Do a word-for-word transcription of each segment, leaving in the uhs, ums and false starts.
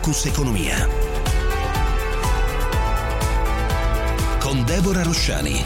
Focus Economia con Deborah Rosciani.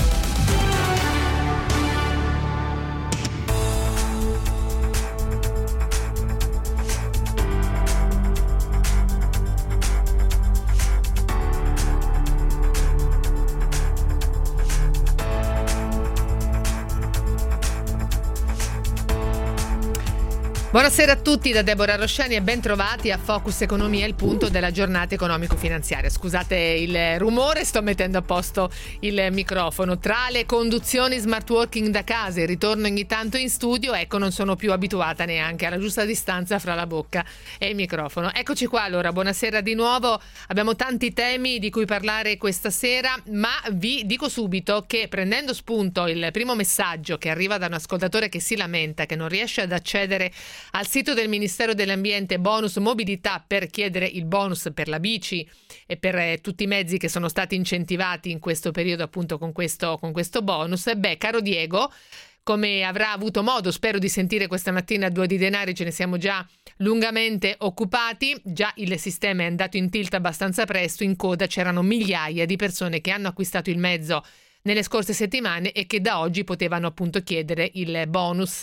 Buonasera a tutti da Deborah Rosciani e ben trovati a Focus Economia, il punto della giornata economico-finanziaria. Scusate il rumore, sto mettendo a posto il microfono. Tra le conduzioni smart working da casa e il ritorno ogni tanto in studio, ecco, non sono più abituata neanche alla giusta distanza fra la bocca e il microfono. Eccoci qua allora, buonasera di nuovo. Abbiamo tanti temi di cui parlare questa sera, ma vi dico subito che, prendendo spunto il primo messaggio che arriva da un ascoltatore che si lamenta che non riesce ad accedere al sito del Ministero dell'Ambiente bonus mobilità per chiedere il bonus per la bici e per eh, tutti i mezzi che sono stati incentivati in questo periodo appunto con questo, con questo bonus. Beh, caro Diego, come avrà avuto modo, spero, di sentire questa mattina a Due di Denari, ce ne siamo già lungamente occupati. Già il sistema è andato in tilt abbastanza presto, in coda c'erano migliaia di persone che hanno acquistato il mezzo nelle scorse settimane e che da oggi potevano appunto chiedere il bonus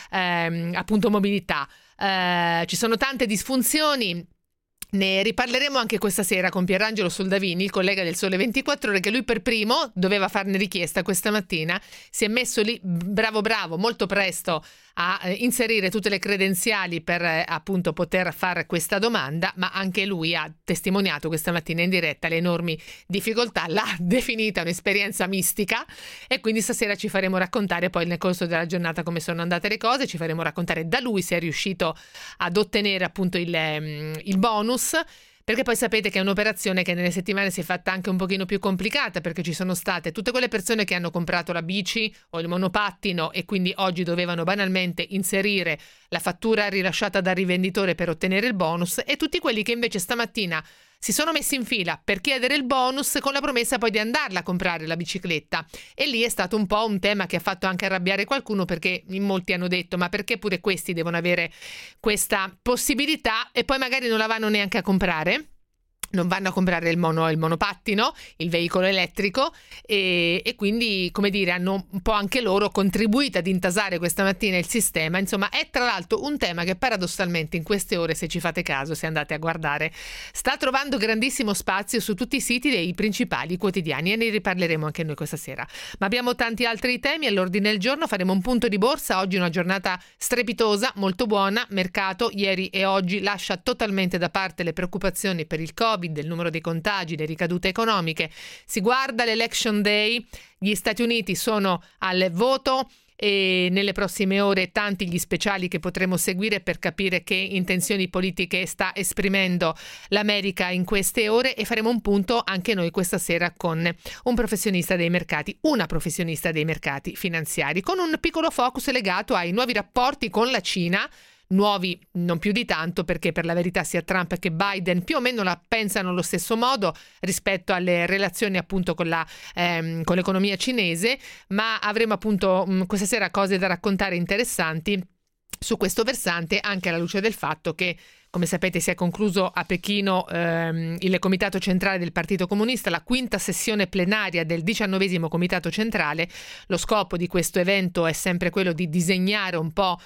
ehm, appunto mobilità. Eh, ci sono tante disfunzioni. Ne riparleremo anche questa sera con Pierangelo Soldavini, il collega del Sole ventiquattro Ore, che lui per primo doveva farne richiesta questa mattina. Si è messo lì bravo bravo molto presto a eh, inserire tutte le credenziali per eh, appunto poter fare questa domanda, ma anche lui ha testimoniato questa mattina in diretta le enormi difficoltà, l'ha definita un'esperienza mistica e quindi stasera ci faremo raccontare poi nel corso della giornata come sono andate le cose, ci faremo raccontare da lui se è riuscito ad ottenere appunto il, il bonus, perché poi sapete che è un'operazione che nelle settimane si è fatta anche un pochino più complicata, perché ci sono state tutte quelle persone che hanno comprato la bici o il monopattino e quindi oggi dovevano banalmente inserire la fattura rilasciata dal rivenditore per ottenere il bonus, e tutti quelli che invece stamattina si sono messi in fila per chiedere il bonus con la promessa poi di andarla a comprare la bicicletta. E lì è stato un po' un tema che ha fatto anche arrabbiare qualcuno, perché in molti hanno detto: ma perché pure questi devono avere questa possibilità e poi magari non la vanno neanche a comprare? Non vanno a comprare il, mono, il monopattino, il veicolo elettrico, e, e quindi, come dire, hanno un po' anche loro contribuito ad intasare questa mattina il sistema. Insomma, è tra l'altro un tema che paradossalmente in queste ore, se ci fate caso, se andate a guardare, sta trovando grandissimo spazio su tutti i siti dei principali quotidiani, e ne riparleremo anche noi questa sera. Ma abbiamo tanti altri temi all'ordine del giorno. Faremo un punto di borsa, oggi una giornata strepitosa, molto buona. Mercato ieri e oggi lascia totalmente da parte le preoccupazioni per il Covid, del numero dei contagi, le ricadute economiche. Si guarda l'Election Day, gli Stati Uniti sono al voto e nelle prossime ore tanti gli speciali che potremo seguire per capire che intenzioni politiche sta esprimendo l'America in queste ore, e faremo un punto anche noi questa sera con un professionista dei mercati, una professionista dei mercati finanziari, con un piccolo focus legato ai nuovi rapporti con la Cina. Nuovi non più di tanto, perché per la verità sia Trump che Biden più o meno la pensano allo stesso modo rispetto alle relazioni appunto con la ehm, con l'economia cinese, ma avremo appunto mh, questa sera cose da raccontare interessanti su questo versante, anche alla luce del fatto che, come sapete, si è concluso a Pechino ehm, il Comitato Centrale del Partito Comunista, la quinta sessione plenaria del diciannovesimo Comitato Centrale. Lo scopo di questo evento è sempre quello di disegnare un po'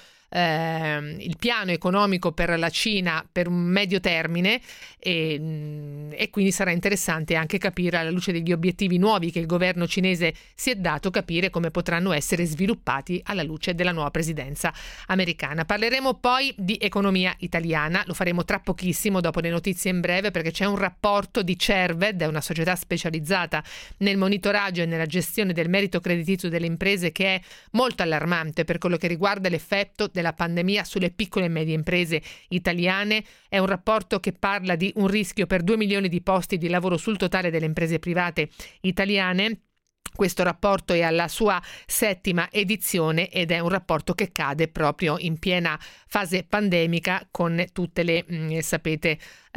Eh, il piano economico per la Cina per un medio termine, e, e quindi sarà interessante anche capire, alla luce degli obiettivi nuovi che il governo cinese si è dato, capire come potranno essere sviluppati alla luce della nuova presidenza americana. Parleremo poi di economia italiana, lo faremo tra pochissimo, dopo le notizie in breve, perché c'è un rapporto di Cerved, è una società specializzata nel monitoraggio e nella gestione del merito creditizio delle imprese, che è molto allarmante per quello che riguarda l'effetto della pandemia sulle piccole e medie imprese italiane. È un rapporto che parla di un rischio per due milioni di posti di lavoro sul totale delle imprese private italiane. Questo rapporto è alla sua settima edizione ed è un rapporto che cade proprio in piena fase pandemica, con tutte le, mh, sapete,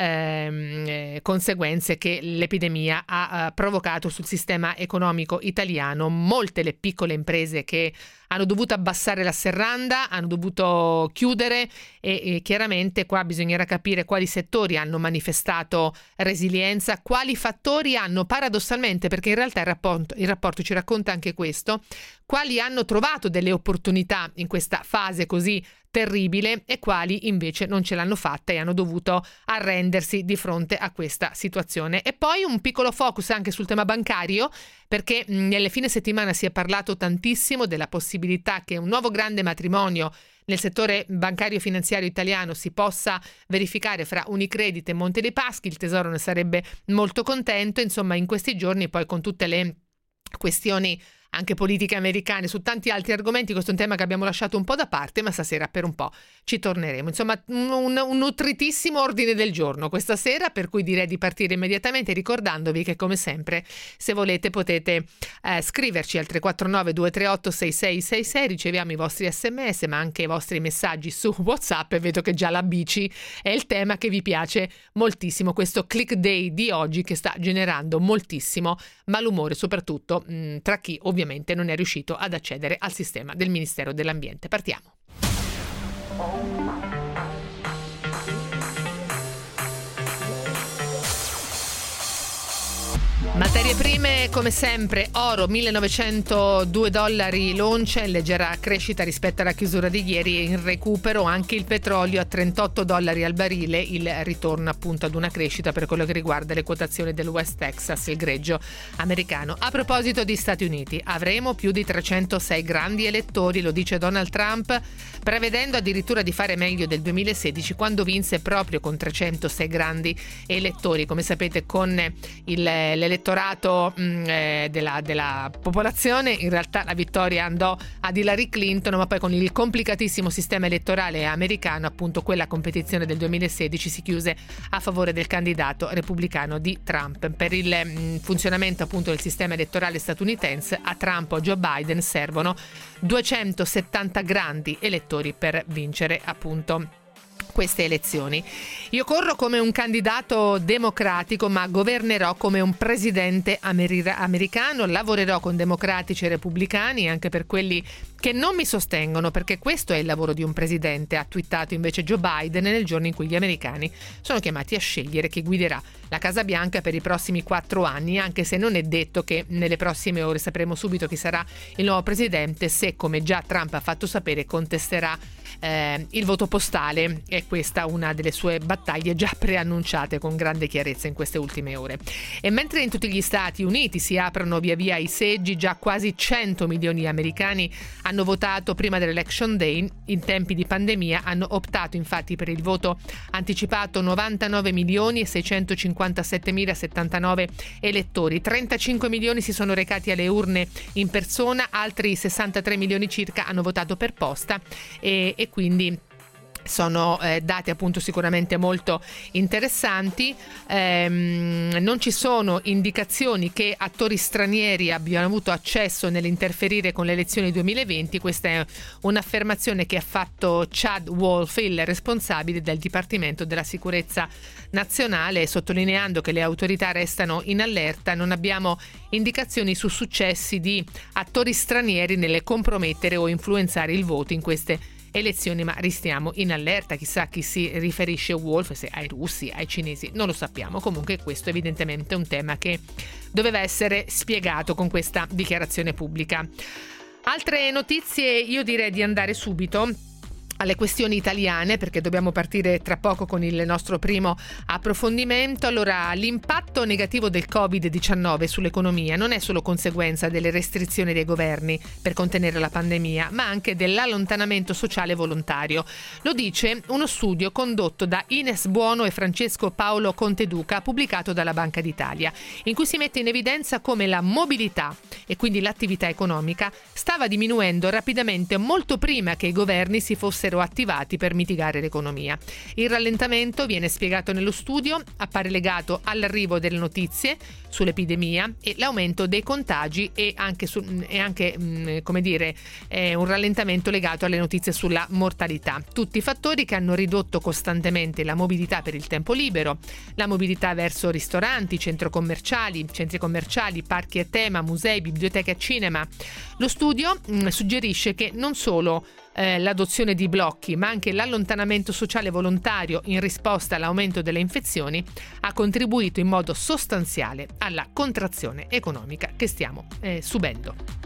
ehm, conseguenze che l'epidemia ha eh, provocato sul sistema economico italiano. Molte le piccole imprese che hanno dovuto abbassare la serranda, hanno dovuto chiudere e, e chiaramente qua bisognerà capire quali settori hanno manifestato resilienza, quali fattori hanno paradossalmente, perché in realtà il rapporto, il rapporto ci racconta anche questo, quali hanno trovato delle opportunità in questa fase così terribile e quali invece non ce l'hanno fatta e hanno dovuto arrendersi di fronte a questa situazione. E poi un piccolo focus anche sul tema bancario, perché nelle fine settimana si è parlato tantissimo della possibilità che un nuovo grande matrimonio nel settore bancario finanziario italiano si possa verificare fra Unicredit e Monte dei Paschi. Il Tesoro ne sarebbe molto contento. Insomma, in questi giorni poi con tutte le questioni anche politiche americane, su tanti altri argomenti, questo è un tema che abbiamo lasciato un po' da parte, ma stasera per un po' ci torneremo. Insomma, un, un, un nutritissimo ordine del giorno questa sera, per cui direi di partire immediatamente ricordandovi che come sempre, se volete potete eh, scriverci al tre quattro nove due tre otto sei sei sei sei, riceviamo i vostri sms ma anche i vostri messaggi su WhatsApp e vedo che già la bici è il tema che vi piace moltissimo, questo click day di oggi che sta generando moltissimo malumore, soprattutto mh, tra chi ovviamente non è riuscito ad accedere al sistema del Ministero dell'Ambiente. Partiamo. Materie prime, come sempre, oro millenovecentodue dollari l'oncia, in leggera crescita rispetto alla chiusura di ieri, e in recupero anche il petrolio a trentotto dollari al barile, il ritorno appunto ad una crescita per quello che riguarda le quotazioni del West Texas, il greggio americano. A proposito di Stati Uniti, avremo più di trecentosei grandi elettori, lo dice Donald Trump, prevedendo addirittura di fare meglio del duemilasedici, quando vinse proprio con trecentosei grandi elettori. Come sapete, con il, l'elettorato mh, eh, della, della popolazione, in realtà la vittoria andò ad Hillary Clinton, ma poi con il complicatissimo sistema elettorale americano, appunto quella competizione del duemilasedici si chiuse a favore del candidato repubblicano di Trump. Per il mh, funzionamento appunto del sistema elettorale statunitense, a Trump o Joe Biden servono duecentosettanta grandi elettori per vincere appunto queste elezioni. Io corro come un candidato democratico, ma governerò come un presidente amer- americano, lavorerò con democratici e repubblicani, anche per quelli che non mi sostengono, perché questo è il lavoro di un presidente, ha twittato invece Joe Biden nel giorno in cui gli americani sono chiamati a scegliere chi guiderà la Casa Bianca per i prossimi quattro anni, anche se non è detto che nelle prossime ore sapremo subito chi sarà il nuovo presidente, se, come già Trump ha fatto sapere, contesterà eh, il voto postale. È questa una delle sue battaglie già preannunciate con grande chiarezza in queste ultime ore. E mentre in tutti gli Stati Uniti si aprono via via i seggi, già quasi cento milioni di americani hanno votato prima dell'Election Day. In tempi di pandemia hanno optato infatti per il voto anticipato novantanove milioni e seicentocinquantasettemilasettantanove elettori. trentacinque milioni si sono recati alle urne in persona, altri sessantatré milioni circa hanno votato per posta e, e quindi sono eh, dati appunto sicuramente molto interessanti. Ehm, non ci sono indicazioni che attori stranieri abbiano avuto accesso nell'interferire con le elezioni duemilaventi. Questa è un'affermazione che ha fatto Chad Wolf, il responsabile del Dipartimento della Sicurezza Nazionale, sottolineando che le autorità restano in allerta. Non abbiamo indicazioni su successi di attori stranieri nelle compromettere o influenzare il voto in queste elezioni, ma restiamo in allerta. Chissà a chi si riferisce Wolf, se ai russi, ai cinesi, non lo sappiamo. Comunque questo è evidentemente un tema che doveva essere spiegato con questa dichiarazione pubblica. Altre notizie, io direi di andare subito alle questioni italiane, perché dobbiamo partire tra poco con il nostro primo approfondimento. Allora, l'impatto negativo del covid diciannove sull'economia non è solo conseguenza delle restrizioni dei governi per contenere la pandemia, ma anche dell'allontanamento sociale volontario. Lo dice uno studio condotto da Ines Buono e Francesco Paolo Conteduca, pubblicato dalla Banca d'Italia, in cui si mette in evidenza come la mobilità e quindi l'attività economica stava diminuendo rapidamente molto prima che i governi si fossero fossero attivati per mitigare l'economia. Il rallentamento, viene spiegato nello studio, appare legato all'arrivo delle notizie sull'epidemia e l'aumento dei contagi e anche, su, e anche mh, come dire, eh, un rallentamento legato alle notizie sulla mortalità. Tutti fattori che hanno ridotto costantemente la mobilità per il tempo libero, la mobilità verso ristoranti, centri commerciali, centri commerciali, parchi a tema, musei, biblioteche e cinema. Lo studio mh, suggerisce che non solo eh, l'adozione di blocchi, ma anche l'allontanamento sociale volontario in risposta all'aumento delle infezioni ha contribuito in modo sostanziale alla contrazione economica che stiamo eh, subendo.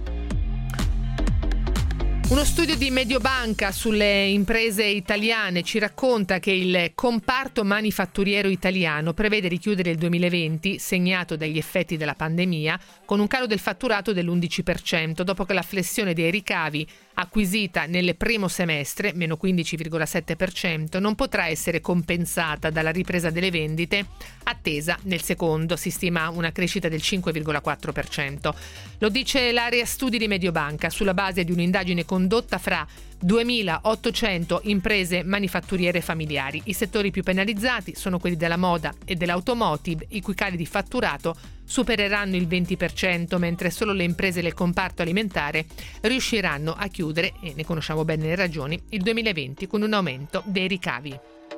Uno studio di Mediobanca sulle imprese italiane ci racconta che il comparto manifatturiero italiano prevede di chiudere il duemilaventi, segnato dagli effetti della pandemia, con un calo del fatturato dell'undici per cento, dopo che la flessione dei ricavi acquisita nel primo semestre, meno quindici virgola sette per cento, non potrà essere compensata dalla ripresa delle vendite attesa nel secondo. Si stima una crescita del cinque virgola quattro per cento. Lo dice l'area studi di Mediobanca sulla base di un'indagine condotta fra duemilaottocento imprese manifatturiere familiari. I settori più penalizzati sono quelli della moda e dell'automotive, i cui cali di fatturato supereranno il venti per cento, mentre solo le imprese del comparto alimentare riusciranno a chiudere, e ne conosciamo bene le ragioni, il duemilaventi con un aumento dei ricavi.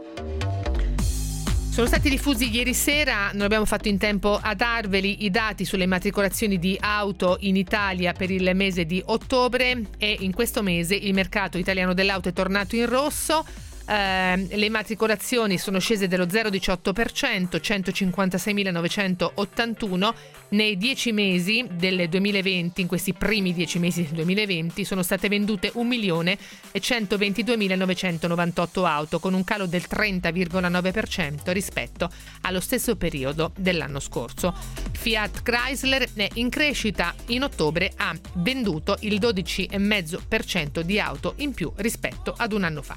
Sono stati diffusi ieri sera, non abbiamo fatto in tempo a darveli, i dati sulle immatricolazioni di auto in Italia per il mese di ottobre, e in questo mese il mercato italiano dell'auto è tornato in rosso. Eh, le immatricolazioni sono scese dello zero virgola diciotto per cento, centocinquantaseiminanovecentottantuno. Nei dieci mesi del duemilaventi, in questi primi dieci mesi del duemilaventi, sono state vendute un milione e centoventiduemilanovecentovantotto auto, con un calo del trenta virgola nove per cento rispetto allo stesso periodo dell'anno scorso. Fiat Chrysler è in crescita, in ottobre ha venduto il dodici virgola cinque per cento di auto in più rispetto ad un anno fa.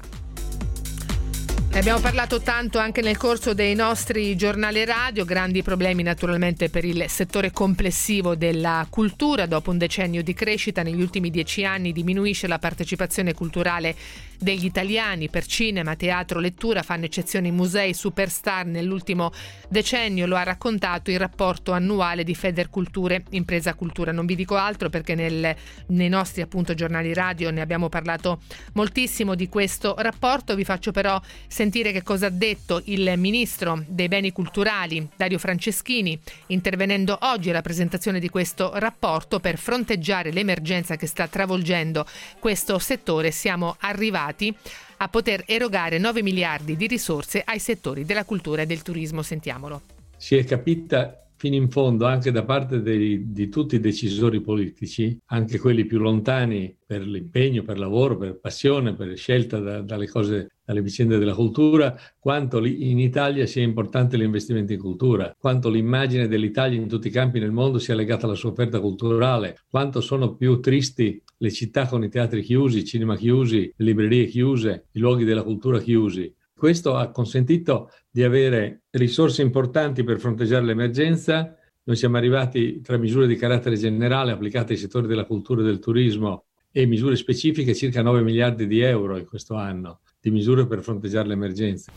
Ne abbiamo parlato tanto anche nel corso dei nostri giornali radio, grandi problemi naturalmente per il settore complessivo della cultura. Dopo un decennio di crescita, negli ultimi dieci anni diminuisce la partecipazione culturale degli italiani. Per cinema, teatro, lettura fanno eccezione i musei superstar nell'ultimo decennio, lo ha raccontato il rapporto annuale di Federculture Impresa Cultura. Non vi dico altro perché nel, nei nostri appunto giornali radio ne abbiamo parlato moltissimo di questo rapporto. Vi faccio però sentire che cosa ha detto il ministro dei beni culturali Dario Franceschini, intervenendo oggi alla presentazione di questo rapporto per fronteggiare l'emergenza che sta travolgendo questo settore. Siamo arrivati a poter erogare nove miliardi di risorse ai settori della cultura e del turismo. Sentiamolo. Si è capita fino in fondo anche da parte dei, di tutti i decisori politici, anche quelli più lontani per l'impegno, per lavoro, per passione, per scelta da, dalle cose, dalle vicende della cultura, quanto li, in Italia sia importante l'investimento in cultura, quanto l'immagine dell'Italia in tutti i campi nel mondo sia legata alla sua offerta culturale, quanto sono più tristi le città con i teatri chiusi, i cinema chiusi, le librerie chiuse, i luoghi della cultura chiusi. Questo ha consentito di avere risorse importanti per fronteggiare l'emergenza. Noi siamo arrivati, tra misure di carattere generale applicate ai settori della cultura e del turismo e misure specifiche, circa nove miliardi di euro in questo anno di misure per fronteggiare l'emergenza.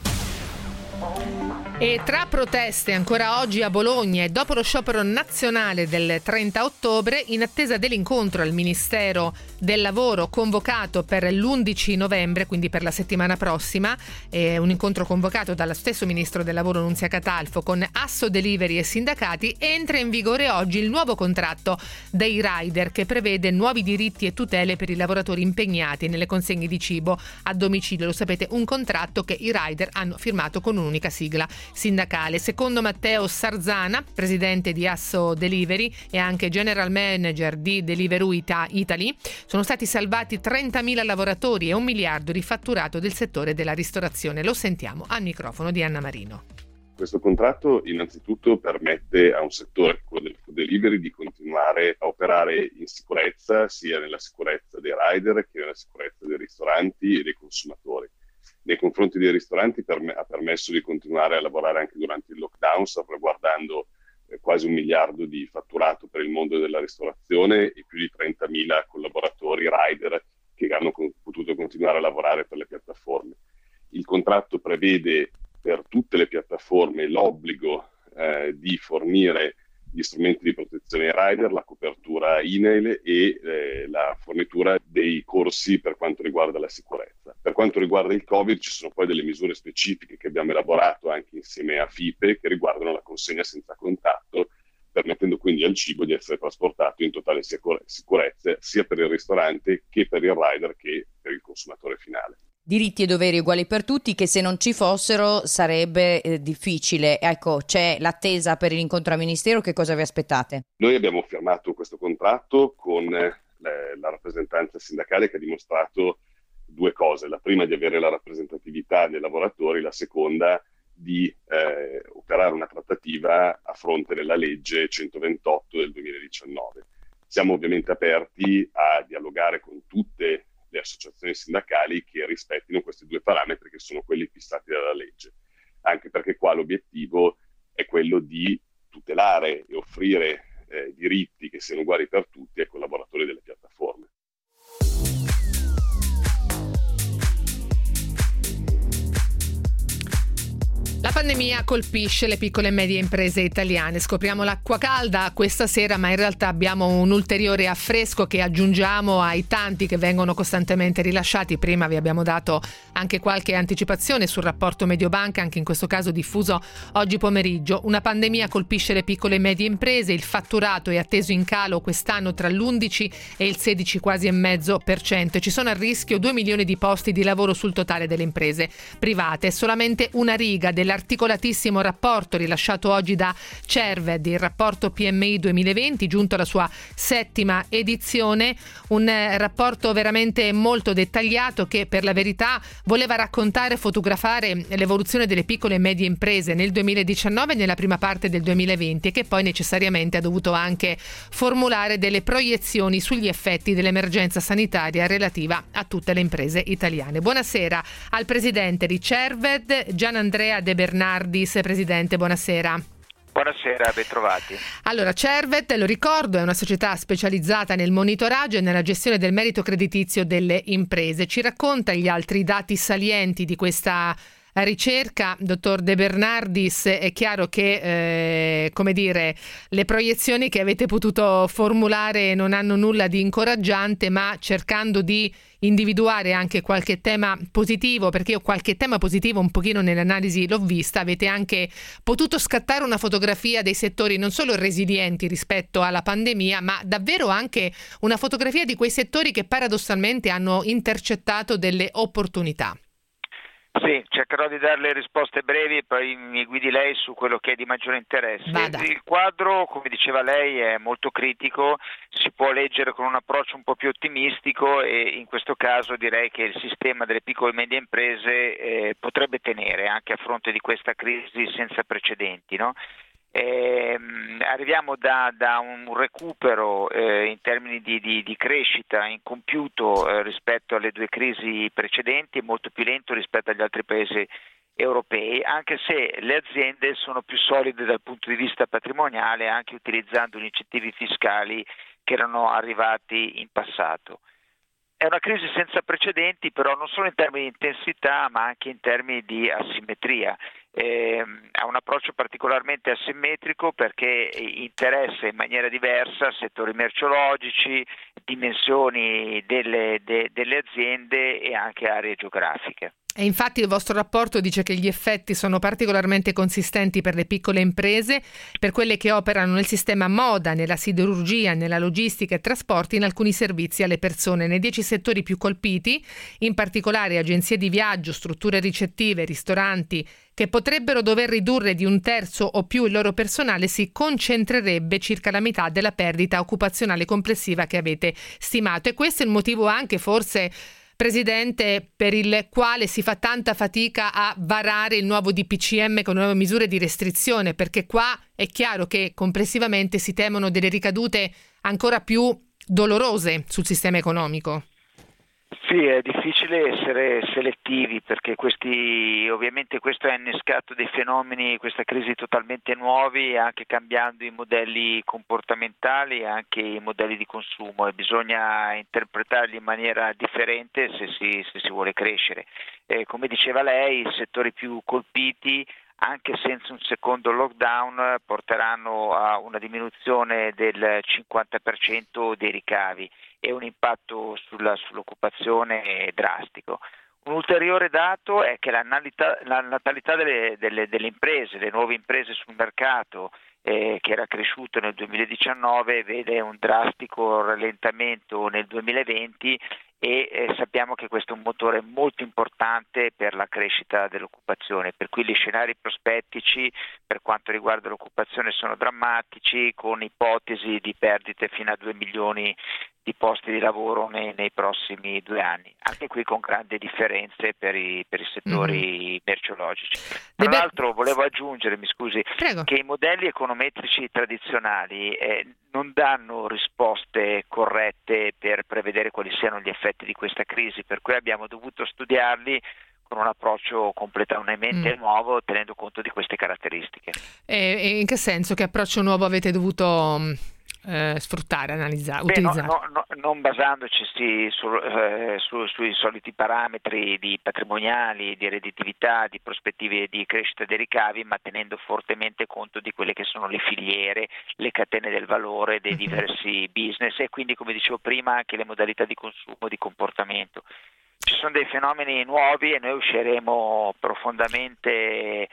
E tra proteste ancora oggi a Bologna e dopo lo sciopero nazionale del trenta ottobre, in attesa dell'incontro al Ministero del Lavoro convocato per l'undici novembre, quindi per la settimana prossima, eh, un incontro convocato dallo stesso Ministro del Lavoro Nunzia Catalfo con Asso Delivery e sindacati, entra in vigore oggi il nuovo contratto dei rider che prevede nuovi diritti e tutele per i lavoratori impegnati nelle consegne di cibo a domicilio. Lo sapete, un contratto che i rider hanno firmato con un'unica sigla sindacale. Secondo Matteo Sarzana, presidente di Asso Delivery e anche general manager di Deliveroo Italy, sono stati salvati trentamila lavoratori e un miliardo di fatturato del settore della ristorazione. Lo sentiamo al microfono di Anna Marino. Questo contratto innanzitutto permette a un settore, quello del food delivery, di continuare a operare in sicurezza, sia nella sicurezza dei rider che nella sicurezza dei ristoranti e dei consumatori. Nei confronti dei ristoranti perm- ha permesso di continuare a lavorare anche durante il lockdown, salvaguardando eh, quasi un miliardo di fatturato per il mondo della ristorazione e più di trentamila collaboratori rider che hanno con- potuto continuare a lavorare per le piattaforme prevede per tutte le piattaforme l'obbligo eh, di fornire gli strumenti di protezione ai rider, la copertura I N E L e eh, la fornitura dei corsi per quanto riguarda la sicurezza. Per quanto riguarda il Covid ci sono poi delle misure specifiche che abbiamo elaborato anche insieme a FIPE che riguardano la consegna senza contatto, permettendo quindi al cibo di essere trasportato in totale sicure- sicurezza sia per il ristorante che per il rider che per il consumatore finale. Diritti e doveri uguali per tutti che se non ci fossero sarebbe eh, difficile. Ecco, c'è l'attesa per l'incontro al Ministero, che cosa vi aspettate? Noi abbiamo firmato questo contratto con eh, la rappresentanza sindacale che ha dimostrato due cose. La prima di avere la rappresentatività dei lavoratori, la seconda di eh, operare una trattativa a fronte della legge centoventotto del duemiladiciannove. Siamo ovviamente aperti a dialogare con tutte le associazioni sindacali che rispettino questi due parametri che sono quelli fissati dalla legge, anche perché qua l'obiettivo è quello di tutelare e offrire eh, diritti che siano uguali per tutti ai collaboratori delle piattaforme. La pandemia colpisce le piccole e medie imprese italiane. Scopriamo l'acqua calda questa sera, ma in realtà abbiamo un ulteriore affresco che aggiungiamo ai tanti che vengono costantemente rilasciati. Prima vi abbiamo dato anche qualche anticipazione sul rapporto Mediobanca, anche in questo caso diffuso oggi pomeriggio. Una pandemia colpisce le piccole e medie imprese, il fatturato è atteso in calo quest'anno tra l'undici e il sedici quasi e mezzo per cento. Ci sono a rischio due milioni di posti di lavoro sul totale delle imprese private. Solamente una riga del l'articolatissimo rapporto rilasciato oggi da Cerved, il rapporto P M I duemilaventi, giunto alla sua settima edizione, un rapporto veramente molto dettagliato che per la verità voleva raccontare e fotografare l'evoluzione delle piccole e medie imprese nel duemiladiciannove e nella prima parte del duemilaventi e che poi necessariamente ha dovuto anche formulare delle proiezioni sugli effetti dell'emergenza sanitaria relativa a tutte le imprese italiane. Buonasera al presidente di Cerved, Gianandrea De Bernardis. Presidente, buonasera. Buonasera, ben trovati. Allora, Cerved, lo ricordo, è una società specializzata nel monitoraggio e nella gestione del merito creditizio delle imprese. Ci racconta gli altri dati salienti di questa ricerca, dottor De Bernardis. È chiaro che, eh, come dire, le proiezioni che avete potuto formulare non hanno nulla di incoraggiante, ma cercando di individuare anche qualche tema positivo, perché io qualche tema positivo un pochino nell'analisi l'ho vista, avete anche potuto scattare una fotografia dei settori non solo resilienti rispetto alla pandemia, ma davvero anche una fotografia di quei settori che paradossalmente hanno intercettato delle opportunità. Sì, cercherò di dare le risposte brevi e poi mi guidi lei su quello che è di maggiore interesse. Vada. Il quadro, come diceva lei, è molto critico, si può leggere con un approccio un po' più ottimistico e in questo caso direi che il sistema delle piccole e medie imprese eh, potrebbe tenere anche a fronte di questa crisi senza precedenti, no? Eh, arriviamo da, da un recupero eh, in termini di, di, di crescita incompiuto eh, rispetto alle due crisi precedenti, molto più lento rispetto agli altri paesi europei, anche se le aziende sono più solide dal punto di vista patrimoniale, anche utilizzando gli incentivi fiscali che erano arrivati in passato. È una crisi senza precedenti, però non solo in termini di intensità, ma anche in termini di asimmetria. Eh, ha un approccio particolarmente asimmetrico perché interessa in maniera diversa settori merceologici, dimensioni delle, de, delle aziende e anche aree geografiche. E infatti il vostro rapporto dice che gli effetti sono particolarmente consistenti per le piccole imprese, per quelle che operano nel sistema moda, nella siderurgia, nella logistica e trasporti, in alcuni servizi alle persone. Nei dieci settori più colpiti, in particolare agenzie di viaggio, strutture ricettive, ristoranti, che potrebbero dover ridurre di un terzo o più il loro personale, si concentrerebbe circa la metà della perdita occupazionale complessiva che avete stimato. E questo è il motivo anche forse, Presidente, per il quale si fa tanta fatica a varare il nuovo D P C M con nuove misure di restrizione, perché qua è chiaro che complessivamente si temono delle ricadute ancora più dolorose sul sistema economico. Sì, è difficile essere selettivi perché questi, ovviamente questo ha innescato dei fenomeni, questa crisi totalmente nuovi, anche cambiando i modelli comportamentali e anche i modelli di consumo, e bisogna interpretarli in maniera differente se si, se si vuole crescere. Eh, come diceva lei, i settori più colpiti, anche senza un secondo lockdown, porteranno a una diminuzione del cinquanta per cento dei ricavi e un impatto sulla, sull'occupazione drastico. Un ulteriore dato è che la natalità, la natalità delle, delle, delle imprese, le nuove imprese sul mercato, eh, che era cresciuto nel duemiladiciannove, vede un drastico rallentamento nel duemilaventi e eh, sappiamo che questo è un motore molto importante per la crescita dell'occupazione, per cui gli scenari prospettici per quanto riguarda l'occupazione sono drammatici, con ipotesi di perdite fino a due milioni di posti di lavoro nei, nei prossimi due anni, anche qui con grandi differenze per i, per i settori mm-hmm. merceologici. Tra Deve... l'altro volevo aggiungere, mi scusi, Prego. che i modelli econometrici tradizionali eh, non danno risposte corrette per prevedere quali siano gli effetti di questa crisi, per cui abbiamo dovuto studiarli con un approccio completamente mm. nuovo, tenendo conto di queste caratteristiche. E in che senso? Che approccio nuovo avete dovuto eh, sfruttare, analizzare, Beh, utilizzare? No, no, no, non basandoci sì, su, eh, su, sui soliti parametri di patrimoniali, di redditività, di prospettive di crescita dei ricavi, ma tenendo fortemente conto di quelle che sono le filiere, le catene del valore dei mm-hmm. diversi business e quindi, come dicevo prima, anche le modalità di consumo, di comportamento. Ci sono dei fenomeni nuovi e noi usciremo profondamente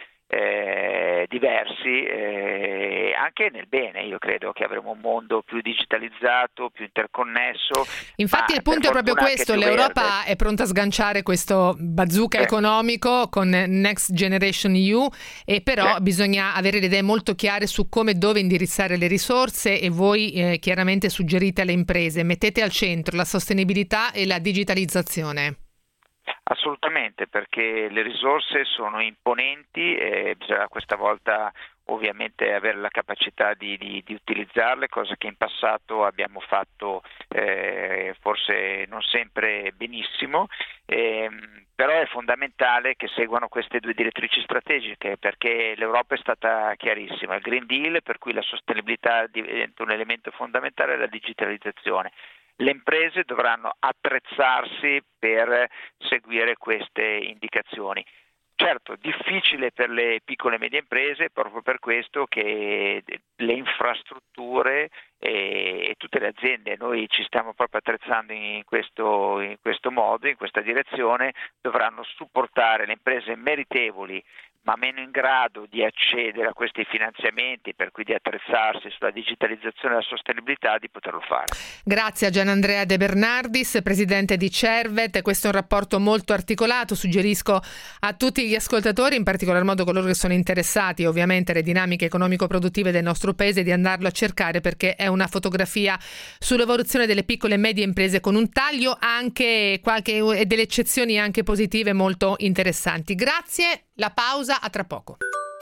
eh, diversi, eh, anche nel bene. Io credo che avremo un mondo più digitalizzato, più interconnesso. Infatti il punto è proprio questo, l'Europa verde. È pronta a sganciare questo bazooka eh. economico con Next Generation E U, e però eh. bisogna avere le idee molto chiare su come e dove indirizzare le risorse, e voi eh, chiaramente suggerite alle imprese, mettete al centro la sostenibilità e la digitalizzazione. Assolutamente, perché le risorse sono imponenti e bisogna questa volta ovviamente avere la capacità di, di, di utilizzarle, cosa che in passato abbiamo fatto eh, forse non sempre benissimo, eh, però è fondamentale che seguano queste due direttrici strategiche, perché l'Europa è stata chiarissima: il Green Deal, per cui la sostenibilità diventa un elemento fondamentale, e la digitalizzazione. Le imprese dovranno attrezzarsi per seguire queste indicazioni. Certo, difficile per le piccole e medie imprese, proprio per questo che le infrastrutture e, e tutte le aziende, noi ci stiamo proprio attrezzando in questo, in questo modo, in questa direzione, dovranno supportare le imprese meritevoli ma meno in grado di accedere a questi finanziamenti, per cui di attrezzarsi sulla digitalizzazione e la sostenibilità, di poterlo fare. Grazie a Gianandrea De Bernardis, presidente di Cervet. Questo è un rapporto molto articolato, suggerisco a tutti gli ascoltatori, in particolar modo coloro che sono interessati ovviamente alle dinamiche economico-produttive del nostro paese, di andarlo a cercare, perché è una fotografia sull'evoluzione delle piccole e medie imprese, con un taglio anche qualche e delle eccezioni anche positive molto interessanti. Grazie. La pausa, a tra poco.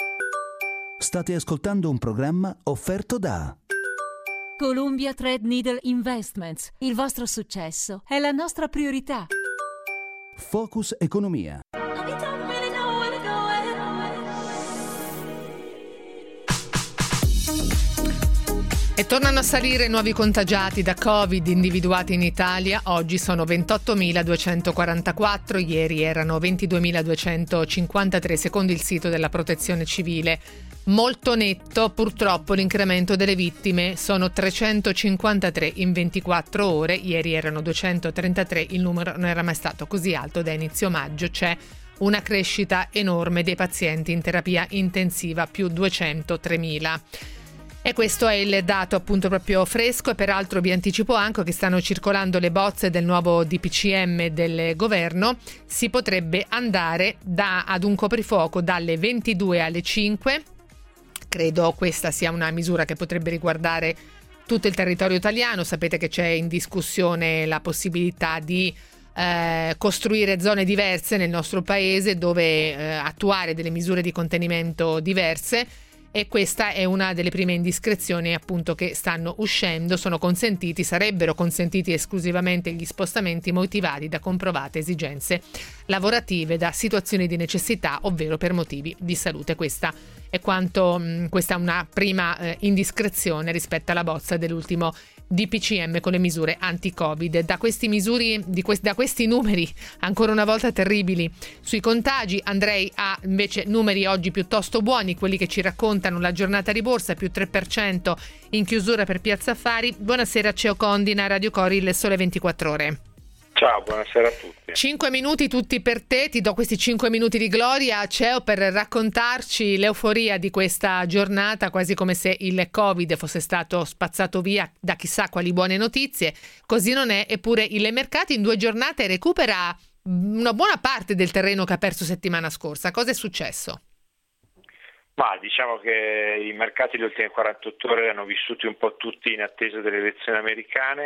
State ascoltando un programma offerto da Columbia Threadneedle Investments. Il vostro successo è la nostra priorità. Focus Economia. E tornano a salire nuovi contagiati da Covid individuati in Italia. Oggi sono ventottomiladuecentoquarantaquattro, ieri erano ventiduemiladuecentocinquantatré secondo il sito della Protezione Civile. Molto netto purtroppo l'incremento delle vittime, sono trecentocinquantatré in ventiquattro ore, ieri erano duecentotrentatré, il numero non era mai stato così alto da inizio maggio. C'è una crescita enorme dei pazienti in terapia intensiva, più duecentotremila. E questo è il dato appunto proprio fresco, e peraltro vi anticipo anche che stanno circolando le bozze del nuovo D P C M del governo. Si potrebbe andare da, ad un coprifuoco dalle ventidue alle cinque. Credo questa sia una misura che potrebbe riguardare tutto il territorio italiano. Sapete che c'è in discussione la possibilità di eh, costruire zone diverse nel nostro paese, dove eh, attuare delle misure di contenimento diverse. e questa è una delle prime indiscrezioni appunto che stanno uscendo. Sono consentiti, sarebbero consentiti esclusivamente gli spostamenti motivati da comprovate esigenze lavorative, da situazioni di necessità, ovvero per motivi di salute. Questa è quanto mh, questa è una prima eh, indiscrezione rispetto alla bozza dell'ultimo D P C M con le misure anti-Covid. Da questi misuri, di que- da questi numeri ancora una volta terribili sui contagi, andrei a invece numeri oggi piuttosto buoni, quelli che ci raccontano la giornata di borsa, più tre per cento in chiusura per Piazza Affari. Buonasera Ceo Condina, Radio Cori, il Sole ventiquattro Ore. Ciao, buonasera a tutti. Cinque minuti tutti per te, ti do questi cinque minuti di gloria, Ceo, per raccontarci l'euforia di questa giornata, quasi come se il Covid fosse stato spazzato via da chissà quali buone notizie. Così non è, eppure il mercato in due giornate recupera una buona parte del terreno che ha perso settimana scorsa. Cosa è successo? Ma diciamo che i mercati delle ultime quarantotto ore hanno vissuti un po' tutti in attesa delle elezioni americane,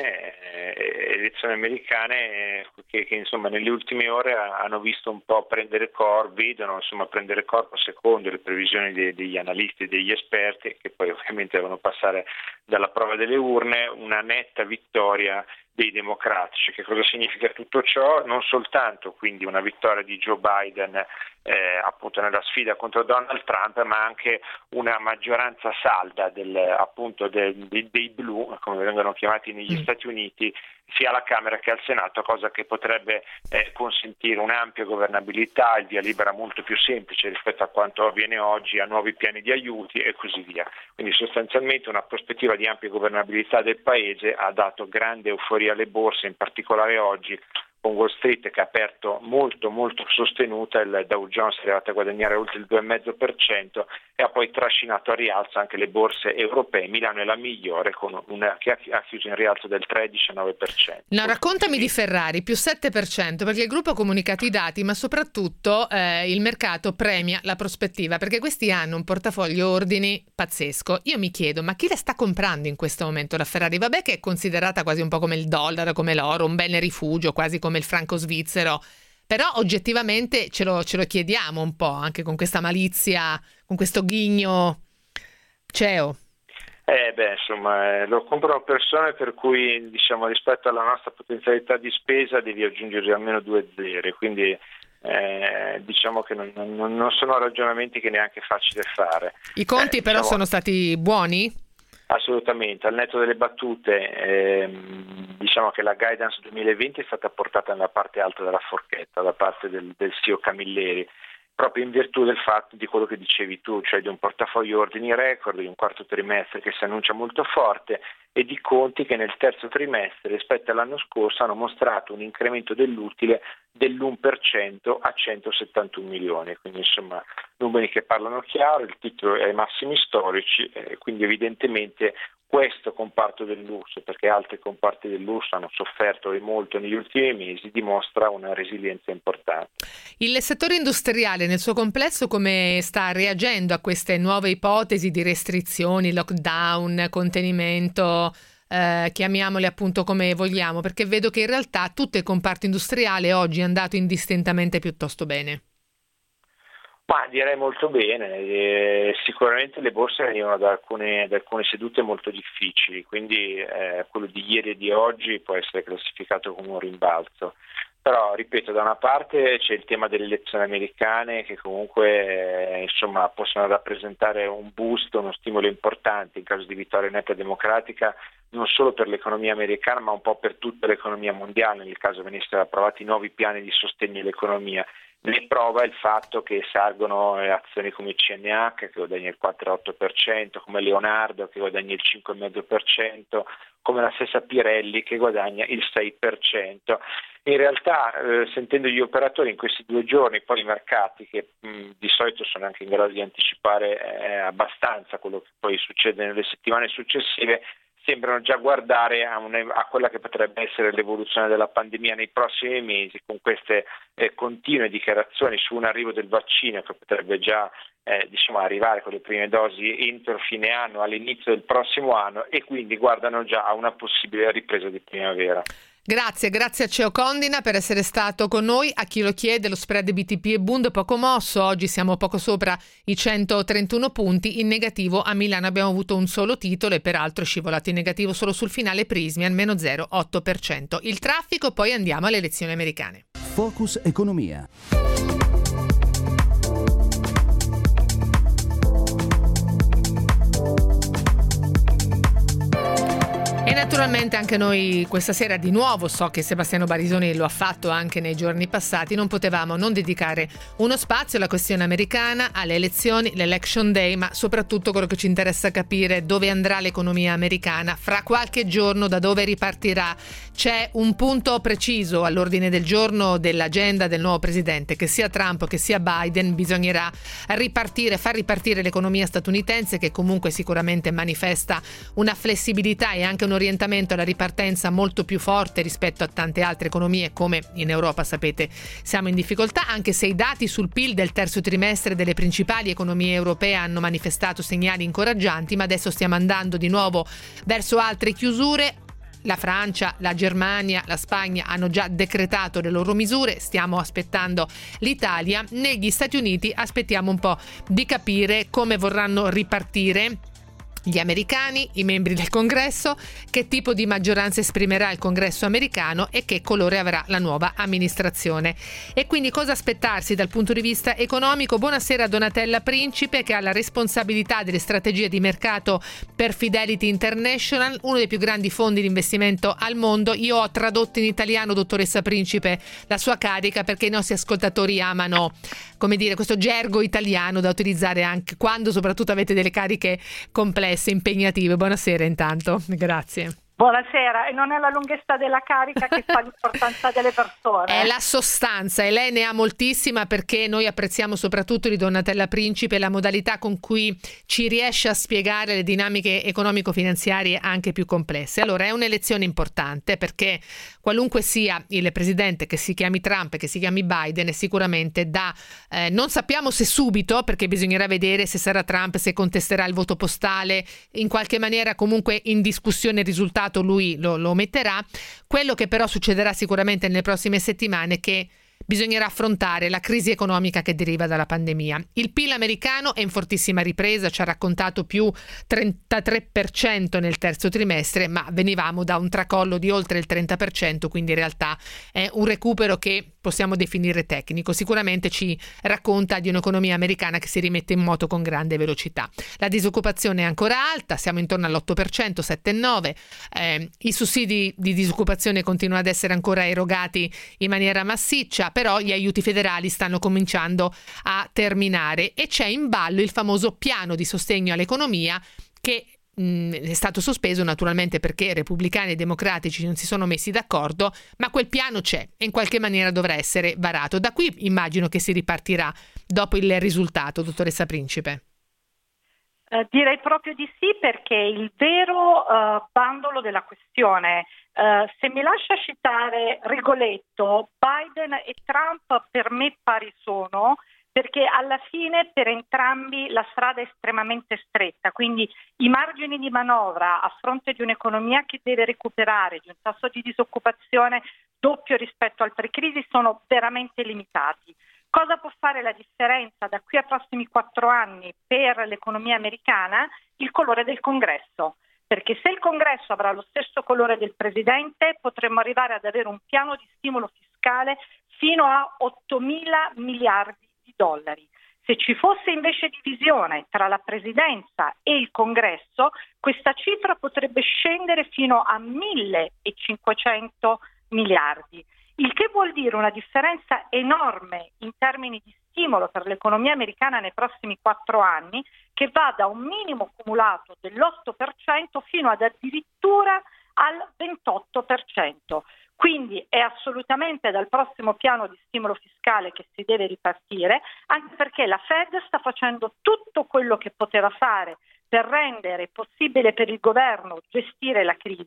eh, elezioni americane che, che insomma nelle ultime ore hanno visto un po' prendere corpo, vedono insomma prendere corpo secondo le previsioni de, degli analisti e degli esperti, che poi ovviamente devono passare dalla prova delle urne, una netta vittoria dei democratici. Che cosa significa tutto ciò? Non soltanto quindi una vittoria di Joe Biden eh, appunto nella sfida contro Donald Trump, ma anche una maggioranza salda del, appunto de, de, dei blu, come vengono chiamati negli mm. Stati Uniti, sia alla Camera che al Senato, cosa che potrebbe eh, consentire un'ampia governabilità, il via libera molto più semplice rispetto a quanto avviene oggi, a nuovi piani di aiuti e così via. Quindi sostanzialmente una prospettiva di ampia governabilità del Paese ha dato grande euforia alle borse, in particolare oggi con Wall Street che ha aperto molto molto sostenuta, il Dow Jones è arrivato a guadagnare oltre il due virgola cinque per cento e ha poi trascinato a rialzo anche le borse europee. Milano è la migliore con una, che ha chiuso in rialzo del tre virgola diciannove per cento. No, raccontami di Ferrari, più sette per cento, perché il gruppo ha comunicato i dati, ma soprattutto eh, il mercato premia la prospettiva, perché questi hanno un portafoglio ordini pazzesco. Io mi chiedo, ma chi la sta comprando in questo momento la Ferrari? Vabbè che è considerata quasi un po' come il dollaro, come l'oro, un bene rifugio, quasi come il franco svizzero, però oggettivamente ce lo, ce lo chiediamo un po', anche con questa malizia, con questo ghigno. Ceo. Eh beh, insomma, eh, lo comprano persone per cui, diciamo, rispetto alla nostra potenzialità di spesa devi aggiungere almeno due zeri, quindi eh, diciamo che non, non, non sono ragionamenti che neanche è facile fare. I conti eh, però diciamo, sono stati buoni? Assolutamente, al netto delle battute, ehm, diciamo che la guidance duemilaventi è stata portata nella parte alta della forchetta da parte del, del C E O Camilleri, proprio in virtù del fatto di quello che dicevi tu, cioè di un portafoglio ordini record, di un quarto trimestre che si annuncia molto forte e di conti che nel terzo trimestre rispetto all'anno scorso hanno mostrato un incremento dell'utile dell'uno per cento a centosettantuno milioni, quindi insomma numeri che parlano chiaro, il titolo è ai massimi storici, eh, quindi evidentemente questo comparto del lusso, perché altri comparti del lusso hanno sofferto e molto negli ultimi mesi, dimostra una resilienza importante. Il settore industriale nel suo complesso come sta reagendo a queste nuove ipotesi di restrizioni, lockdown, contenimento, eh, chiamiamole appunto come vogliamo, perché vedo che in realtà tutto il comparto industriale oggi è andato indistintamente piuttosto bene. Ma direi molto bene, eh, sicuramente le borse venivano da alcune, da alcune sedute molto difficili, quindi eh, quello di ieri e di oggi può essere classificato come un rimbalzo. Però, ripeto, da una parte c'è il tema delle elezioni americane che comunque eh, insomma possono rappresentare un boost, uno stimolo importante in caso di vittoria netta democratica, non solo per l'economia americana ma un po' per tutta l'economia mondiale, nel caso venissero approvati nuovi piani di sostegno all'economia. Ne prova il fatto che salgono azioni come C N H che guadagna il quattro virgola otto per cento, come Leonardo che guadagna il cinque virgola cinque per cento, come la stessa Pirelli che guadagna il sei per cento. In realtà, eh, sentendo gli operatori in questi due giorni, poi i mercati che mh, di solito sono anche in grado di anticipare eh, abbastanza quello che poi succede nelle settimane successive, sembrano già guardare a, una, a quella che potrebbe essere l'evoluzione della pandemia nei prossimi mesi, con queste eh, continue dichiarazioni su un arrivo del vaccino che potrebbe già eh, diciamo, arrivare con le prime dosi entro fine anno, all'inizio del prossimo anno, e quindi guardano già a una possibile ripresa di primavera. Grazie, grazie a Ceo Condina per essere stato con noi. A chi lo chiede, lo spread B T P e Bund poco mosso, oggi siamo poco sopra i centotrentuno punti, in negativo a Milano abbiamo avuto un solo titolo e peraltro è scivolato in negativo solo sul finale Prismi al meno zero virgola otto per cento. Il traffico, poi andiamo alle elezioni americane. Focus Economia. E naturalmente anche noi questa sera di nuovo, so che Sebastiano Barisoni lo ha fatto anche nei giorni passati, non potevamo non dedicare uno spazio alla questione americana, alle elezioni, l'election day, ma soprattutto quello che ci interessa capire dove andrà l'economia americana fra qualche giorno, da dove ripartirà. C'è un punto preciso all'ordine del giorno dell'agenda del nuovo presidente, che sia Trump che sia Biden, bisognerà ripartire, far ripartire l'economia statunitense, che comunque sicuramente manifesta una flessibilità e anche un orientamento alla ripartenza molto più forte rispetto a tante altre economie, come in Europa sapete siamo in difficoltà, anche se i dati sul P I L del terzo trimestre delle principali economie europee hanno manifestato segnali incoraggianti, ma adesso stiamo andando di nuovo verso altre chiusure. La Francia, la Germania, la Spagna hanno già decretato le loro misure, stiamo aspettando l'Italia. Negli Stati Uniti aspettiamo un po' di capire come vorranno ripartire gli americani, i membri del Congresso, che tipo di maggioranza esprimerà il Congresso americano e che colore avrà la nuova amministrazione. E quindi cosa aspettarsi dal punto di vista economico? Buonasera a Donatella Principe, che ha la responsabilità delle strategie di mercato per Fidelity International, uno dei più grandi fondi di investimento al mondo. Io ho tradotto in italiano, dottoressa Principe, la sua carica perché i nostri ascoltatori amano, come dire, questo gergo italiano da utilizzare anche quando soprattutto avete delle cariche complesse, impegnative. Buonasera intanto, grazie. Buonasera, e non è la lunghezza della carica che fa l'importanza delle persone. È la sostanza, e lei ne ha moltissima, perché noi apprezziamo soprattutto di Donatella Principe la modalità con cui ci riesce a spiegare le dinamiche economico-finanziarie anche più complesse. Allora, è un'elezione importante perché qualunque sia il presidente, che si chiami Trump, che si chiami Biden, è sicuramente da eh, non sappiamo se subito, perché bisognerà vedere se sarà Trump, se contesterà il voto postale, in qualche maniera comunque in discussione il risultato lui lo, lo metterà. Quello che però succederà sicuramente nelle prossime settimane è che bisognerà affrontare la crisi economica che deriva dalla pandemia. Il P I L americano è in fortissima ripresa, ci ha raccontato più trentatré per cento nel terzo trimestre, ma venivamo da un tracollo di oltre il trenta per cento, quindi in realtà è un recupero che possiamo definire tecnico. Sicuramente ci racconta di un'economia americana che si rimette in moto con grande velocità. La disoccupazione è ancora alta, siamo intorno all'otto per cento, sette virgola nove per cento, eh, i sussidi di disoccupazione continuano ad essere ancora erogati in maniera massiccia, però gli aiuti federali stanno cominciando a terminare e c'è in ballo il famoso piano di sostegno all'economia che mh, è stato sospeso naturalmente perché repubblicani e democratici non si sono messi d'accordo, ma quel piano c'è e in qualche maniera dovrà essere varato. Da qui immagino che si ripartirà dopo il risultato, dottoressa Principe. Uh, direi proprio di sì, perché il vero uh, bandolo della questione, uh, se mi lascia citare Rigoletto, Biden e Trump per me pari sono, perché alla fine per entrambi la strada è estremamente stretta, quindi i margini di manovra a fronte di un'economia che deve recuperare, di un tasso di disoccupazione doppio rispetto al pre-crisi, sono veramente limitati. Cosa può fare la differenza da qui ai prossimi quattro anni per l'economia americana? Il colore del Congresso, perché se il Congresso avrà lo stesso colore del Presidente potremmo arrivare ad avere un piano di stimolo fiscale fino a ottomila miliardi di dollari. Se ci fosse invece divisione tra la Presidenza e il Congresso, questa cifra potrebbe scendere fino a millecinquecento miliardi. Il che vuol dire una differenza enorme in termini di stimolo per l'economia americana nei prossimi quattro anni, che va da un minimo cumulato dell'otto per cento fino ad addirittura al ventotto per cento. Quindi è assolutamente dal prossimo piano di stimolo fiscale che si deve ripartire, anche perché la Fed sta facendo tutto quello che poteva fare per rendere possibile per il governo gestire la crisi,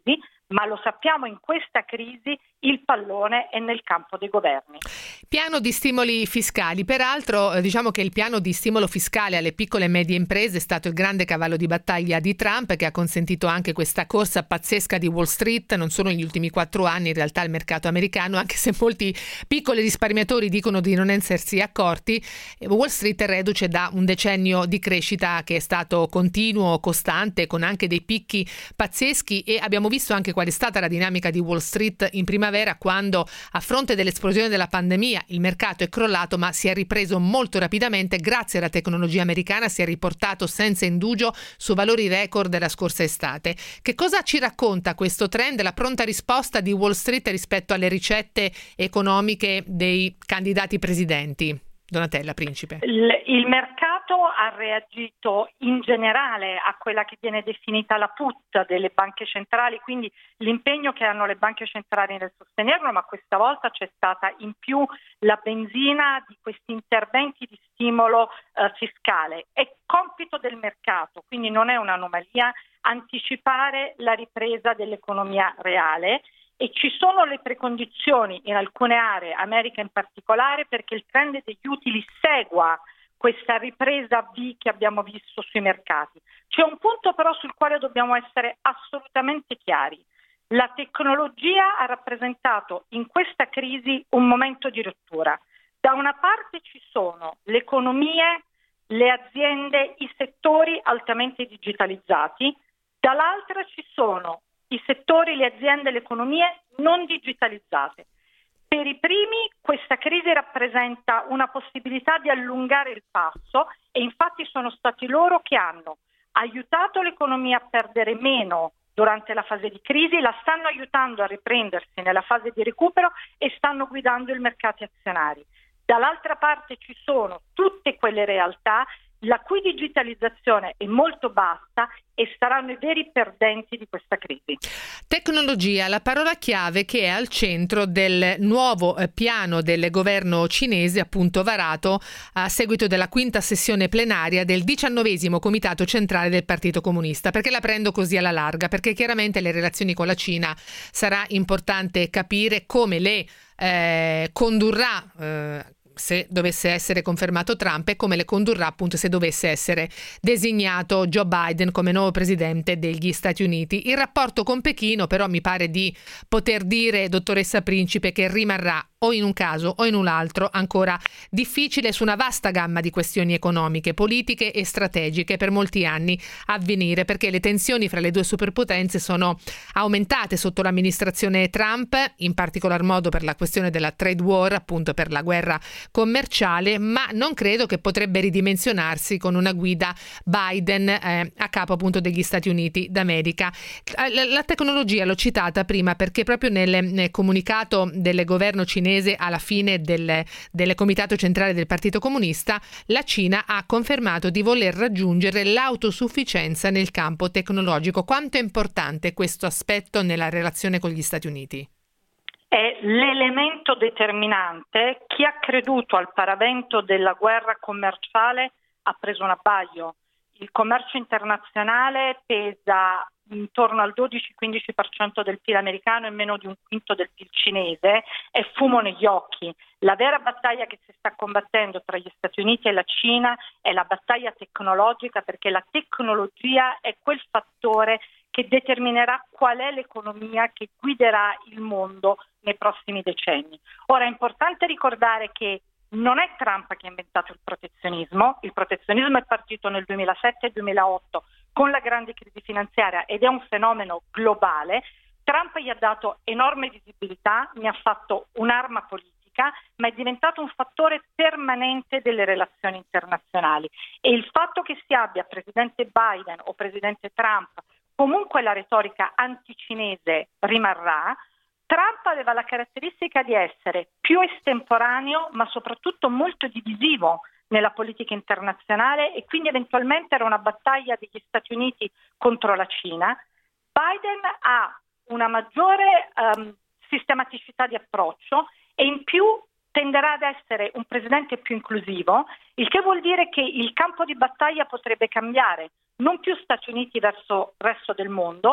ma lo sappiamo, in questa crisi il pallone è nel campo dei governi. Piano di stimoli fiscali. Peraltro eh, diciamo che il piano di stimolo fiscale alle piccole e medie imprese è stato il grande cavallo di battaglia di Trump, che ha consentito anche questa corsa pazzesca di Wall Street, non solo negli ultimi quattro anni, in realtà il mercato americano, anche se molti piccoli risparmiatori dicono di non essersi accorti, Wall Street è reduce da un decennio di crescita che è stato continuo, costante, con anche dei picchi pazzeschi, e abbiamo visto anche qual è stata la dinamica di Wall Street in primavera, quando a fronte dell'esplosione della pandemia il mercato è crollato, ma si è ripreso molto rapidamente grazie alla tecnologia americana, si è riportato senza indugio su valori record della scorsa estate. Che cosa ci racconta questo trend, la pronta risposta di Wall Street rispetto alle ricette economiche dei candidati presidenti? Donatella Principe. Il, il mercato ha reagito in generale a quella che viene definita la put delle banche centrali, quindi l'impegno che hanno le banche centrali nel sostenerlo, ma questa volta c'è stata in più la benzina di questi interventi di stimolo eh, fiscale. È compito del mercato, quindi non è un'anomalia anticipare la ripresa dell'economia reale. E ci sono le precondizioni in alcune aree, America in particolare, perché il trend degli utili segua questa ripresa V che abbiamo visto sui mercati. C'è un punto però sul quale dobbiamo essere assolutamente chiari. La tecnologia ha rappresentato in questa crisi un momento di rottura. Da una parte ci sono le economie, le aziende, i settori altamente digitalizzati, dall'altra ci sono i settori, le aziende, le economie non digitalizzate. Per i primi questa crisi rappresenta una possibilità di allungare il passo, e infatti sono stati loro che hanno aiutato l'economia a perdere meno durante la fase di crisi, la stanno aiutando a riprendersi nella fase di recupero e stanno guidando i mercati azionari. Dall'altra parte ci sono tutte quelle realtà la cui digitalizzazione è molto bassa e saranno i veri perdenti di questa crisi. Tecnologia, la parola chiave che è al centro del nuovo eh, piano del governo cinese, appunto varato a seguito della quinta sessione plenaria del diciannovesimo comitato centrale del Partito Comunista. Perché la prendo così alla larga? Perché chiaramente le relazioni con la Cina sarà importante capire come le eh, condurrà eh, se dovesse essere confermato Trump, e come le condurrà appunto se dovesse essere designato Joe Biden come nuovo presidente degli Stati Uniti. Il rapporto con Pechino però mi pare di poter dire, dottoressa Principe, che rimarrà o in un caso o in un altro ancora difficile su una vasta gamma di questioni economiche, politiche e strategiche per molti anni a venire, perché le tensioni fra le due superpotenze sono aumentate sotto l'amministrazione Trump, in particolar modo per la questione della trade war, appunto per la guerra commerciale, ma non credo che potrebbe ridimensionarsi con una guida Biden eh, a capo appunto degli Stati Uniti d'America. La, la tecnologia l'ho citata prima perché proprio nel, nel comunicato del governo cinese alla fine del, del comitato centrale del Partito Comunista, la Cina ha confermato di voler raggiungere l'autosufficienza nel campo tecnologico. Quanto è importante questo aspetto nella relazione con gli Stati Uniti? È l'elemento determinante. Chi ha creduto al paravento della guerra commerciale ha preso un abbaglio. Il commercio internazionale pesa intorno al dodici quindici per cento del P I L americano e meno di un quinto del P I L cinese, è fumo negli occhi. La vera battaglia che si sta combattendo tra gli Stati Uniti e la Cina è la battaglia tecnologica, perché la tecnologia è quel fattore che determinerà qual è l'economia che guiderà il mondo nei prossimi decenni. Ora è importante ricordare che non è Trump che ha inventato il protezionismo, il protezionismo è partito nel duemilasette e duemilaotto con la grande crisi finanziaria ed è un fenomeno globale. Trump gli ha dato enorme visibilità, ne ha fatto un'arma politica, ma è diventato un fattore permanente delle relazioni internazionali, e il fatto che si abbia presidente Biden o presidente Trump, comunque la retorica anticinese rimarrà. Trump aveva la caratteristica di essere più estemporaneo, ma soprattutto molto divisivo nella politica internazionale, e quindi eventualmente era una battaglia degli Stati Uniti contro la Cina. Biden ha una maggiore um, sistematicità di approccio e in più tenderà ad essere un presidente più inclusivo, il che vuol dire che il campo di battaglia potrebbe cambiare, non più Stati Uniti verso il resto del mondo,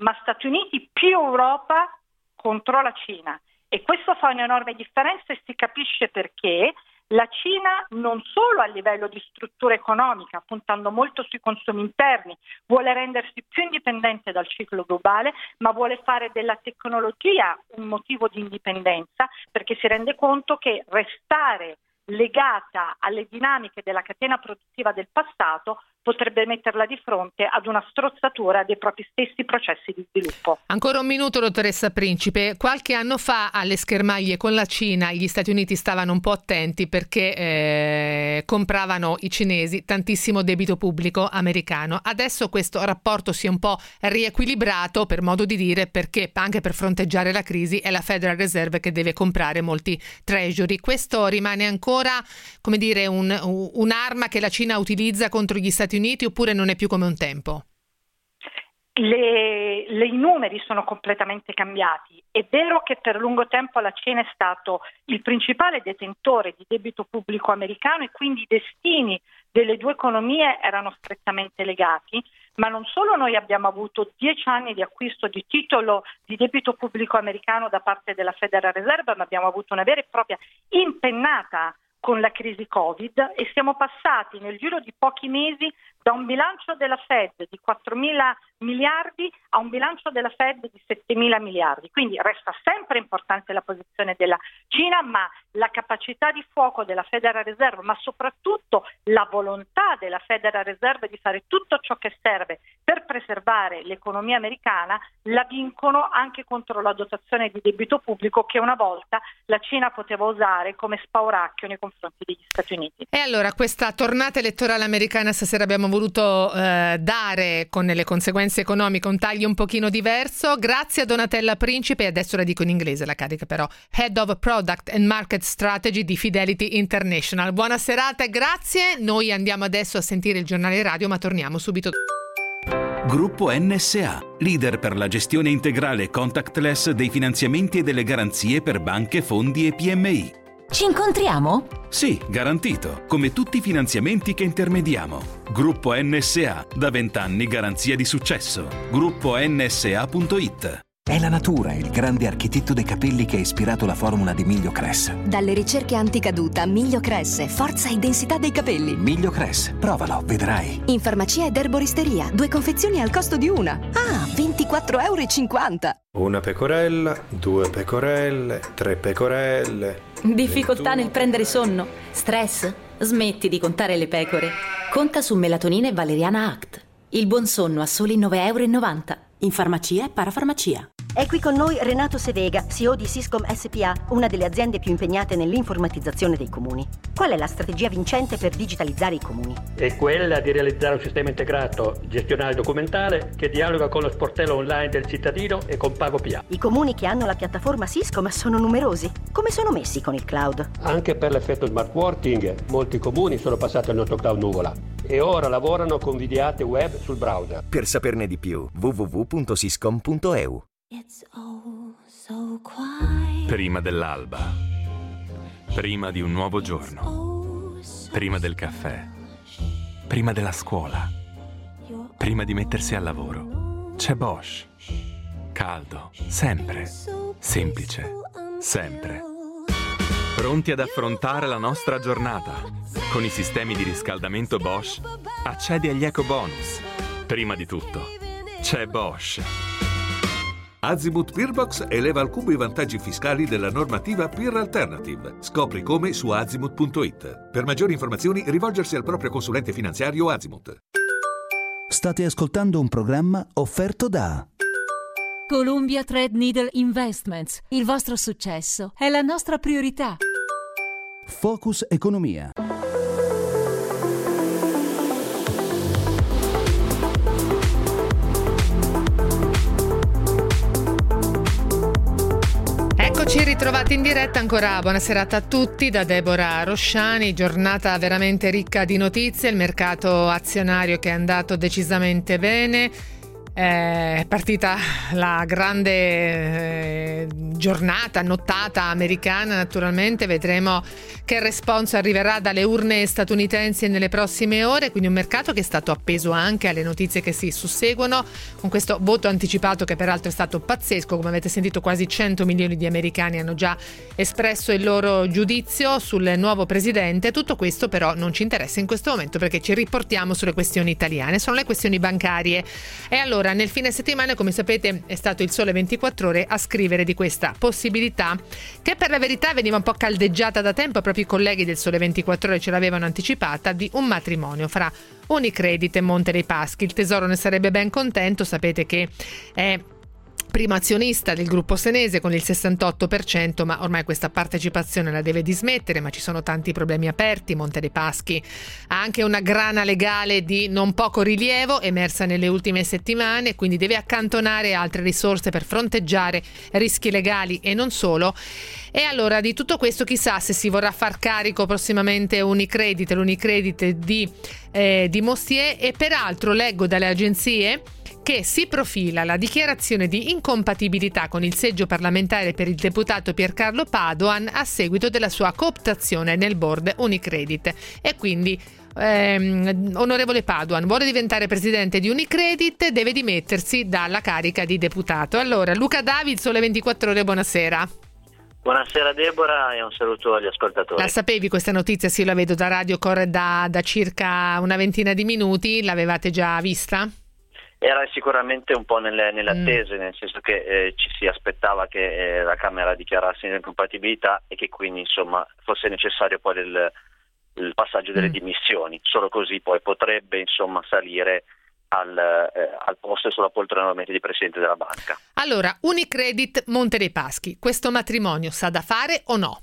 ma Stati Uniti più Europa contro la Cina. E questo fa un'enorme differenza e si capisce perché la Cina non solo a livello di struttura economica, puntando molto sui consumi interni, vuole rendersi più indipendente dal ciclo globale, ma vuole fare della tecnologia un motivo di indipendenza, perché si rende conto che restare legata alle dinamiche della catena produttiva del passato potrebbe metterla di fronte ad una strozzatura dei propri stessi processi di sviluppo. Ancora un minuto, dottoressa Principe. Qualche anno fa alle schermaglie con la Cina gli Stati Uniti stavano un po' attenti perché eh, compravano i cinesi tantissimo debito pubblico americano. Adesso questo rapporto si è un po' riequilibrato, per modo di dire, perché anche per fronteggiare la crisi è la Federal Reserve che deve comprare molti treasury. Questo rimane ancora, come dire, un, un'arma che la Cina utilizza contro gli Stati Uniti, oppure non è più come un tempo? Le, le, I numeri sono completamente cambiati. È vero che per lungo tempo la Cina è stato il principale detentore di debito pubblico americano e quindi i destini delle due economie erano strettamente legati, ma non solo noi abbiamo avuto dieci anni di acquisto di titolo di debito pubblico americano da parte della Federal Reserve, ma abbiamo avuto una vera e propria impennata con la crisi Covid e siamo passati nel giro di pochi mesi da un bilancio della Fed di quattromila miliardi a un bilancio della Fed di settemila miliardi. Quindi resta sempre importante la posizione della Cina, ma la capacità di fuoco della Federal Reserve, ma soprattutto la volontà della Federal Reserve di fare tutto ciò che serve per preservare l'economia americana, la vincono anche contro la dotazione di debito pubblico che una volta la Cina poteva usare come spauracchio nei confronti degli Stati Uniti. E allora questa tornata elettorale americana stasera abbiamo voluto eh, dare, con le conseguenze economiche, un taglio un pochino diverso. Grazie a Donatella Principe, e adesso la dico in inglese la carica però, Head of Product and Market Strategy di Fidelity International. Buona serata e grazie. Noi andiamo adesso a sentire il giornale radio, ma torniamo subito. Gruppo N S A, leader per la gestione integrale contactless dei finanziamenti e delle garanzie per banche, fondi e P M I. Ci incontriamo? Sì, garantito, come tutti i finanziamenti che intermediamo. Gruppo N S A, da vent'anni garanzia di successo. Gruppo N S A punto it. È la natura il grande architetto dei capelli che ha ispirato la formula di Miglio Cress. Dalle ricerche anticaduta, Miglio Cress, forza e densità dei capelli. Miglio Cress, provalo, vedrai. In farmacia ed erboristeria, due confezioni al costo di una. Ah, ventiquattro e cinquanta euro. Una pecorella, due pecorelle, tre pecorelle. Difficoltà ventuno nel prendere sonno? Stress? Smetti di contare le pecore. Conta su Melatonina e Valeriana Act. Il buon sonno a soli nove e novanta euro. In farmacia e parafarmacia. È qui con noi Renato Sevega, C E O di Siscom S P A, una delle aziende più impegnate nell'informatizzazione dei comuni. Qual è la strategia vincente per digitalizzare i comuni? È quella di realizzare un sistema integrato gestionale documentale che dialoga con lo sportello online del cittadino e con Pago P A. I comuni che hanno la piattaforma Siscom sono numerosi. Come sono messi con il cloud? Anche per l'effetto smart working, molti comuni sono passati al nostro cloud nuvola e ora lavorano con V D A web sul browser. Per saperne di più, w w w punto siscom punto e u. Prima dell'alba, prima di un nuovo giorno, prima del caffè, prima della scuola, prima di mettersi al lavoro, c'è Bosch. Caldo, sempre. Semplice, sempre. Pronti ad affrontare la nostra giornata. Con i sistemi di riscaldamento Bosch, accedi agli eco bonus. Prima di tutto, c'è Bosch. Azimut Peerbox eleva al cubo i vantaggi fiscali della normativa Peer Alternative. Scopri come su azimut punto it. Per maggiori informazioni rivolgersi al proprio consulente finanziario Azimut. State ascoltando un programma offerto da Columbia Threadneedle Investments. Il vostro successo è la nostra priorità. Focus Economia. Eccoci ritrovati in diretta, ancora buona serata a tutti da Deborah Rosciani. Giornata veramente ricca di notizie, il mercato azionario che è andato decisamente bene. eh, è partita la grande eh, giornata, nottata americana. Naturalmente vedremo che responso arriverà dalle urne statunitensi nelle prossime ore, quindi un mercato che è stato appeso anche alle notizie che si susseguono, con questo voto anticipato che peraltro è stato pazzesco. Come avete sentito, quasi cento milioni di americani hanno già espresso il loro giudizio sul nuovo presidente. Tutto questo però non ci interessa in questo momento, perché ci riportiamo sulle questioni italiane, sono le questioni bancarie. E allora nel fine settimana, come sapete, è stato il Sole ventiquattro Ore a scrivere di questa possibilità che per la verità veniva un po' caldeggiata da tempo. Proprio i colleghi del Sole ventiquattro Ore ce l'avevano anticipata, di un matrimonio fra Unicredit e Monte dei Paschi. Il Tesoro ne sarebbe ben contento, sapete che è primo azionista del gruppo senese con il sessantotto per cento, ma ormai questa partecipazione la deve dismettere, ma ci sono tanti problemi aperti. Monte dei Paschi ha anche una grana legale di non poco rilievo emersa nelle ultime settimane, quindi deve accantonare altre risorse per fronteggiare rischi legali e non solo. E allora di tutto questo chissà se si vorrà far carico prossimamente Unicredit, l'Unicredit di, eh, di Mostier. E peraltro leggo dalle agenzie che si profila la dichiarazione di incompatibilità con il seggio parlamentare per il deputato Piercarlo Padoan a seguito della sua cooptazione nel board Unicredit. E quindi, ehm, onorevole Padoan vuole diventare presidente di Unicredit, deve dimettersi dalla carica di deputato. Allora, Luca David, Sole ventiquattro Ore, buonasera. Buonasera Deborah e un saluto agli ascoltatori. La sapevi questa notizia? Sì, la vedo da radio, corre da, da circa una ventina di minuti, l'avevate già vista? Era sicuramente un po' nelle, nelle attese, mm. nel senso che eh, ci si aspettava che eh, la Camera dichiarasse l'incompatibilità e che quindi insomma fosse necessario poi il, il passaggio delle mm. dimissioni. Solo così poi potrebbe insomma salire al, eh, al posto e sulla poltrona nuovamente di presidente della banca. Allora, Unicredit Monte dei Paschi, questo matrimonio s'ha da fare o no?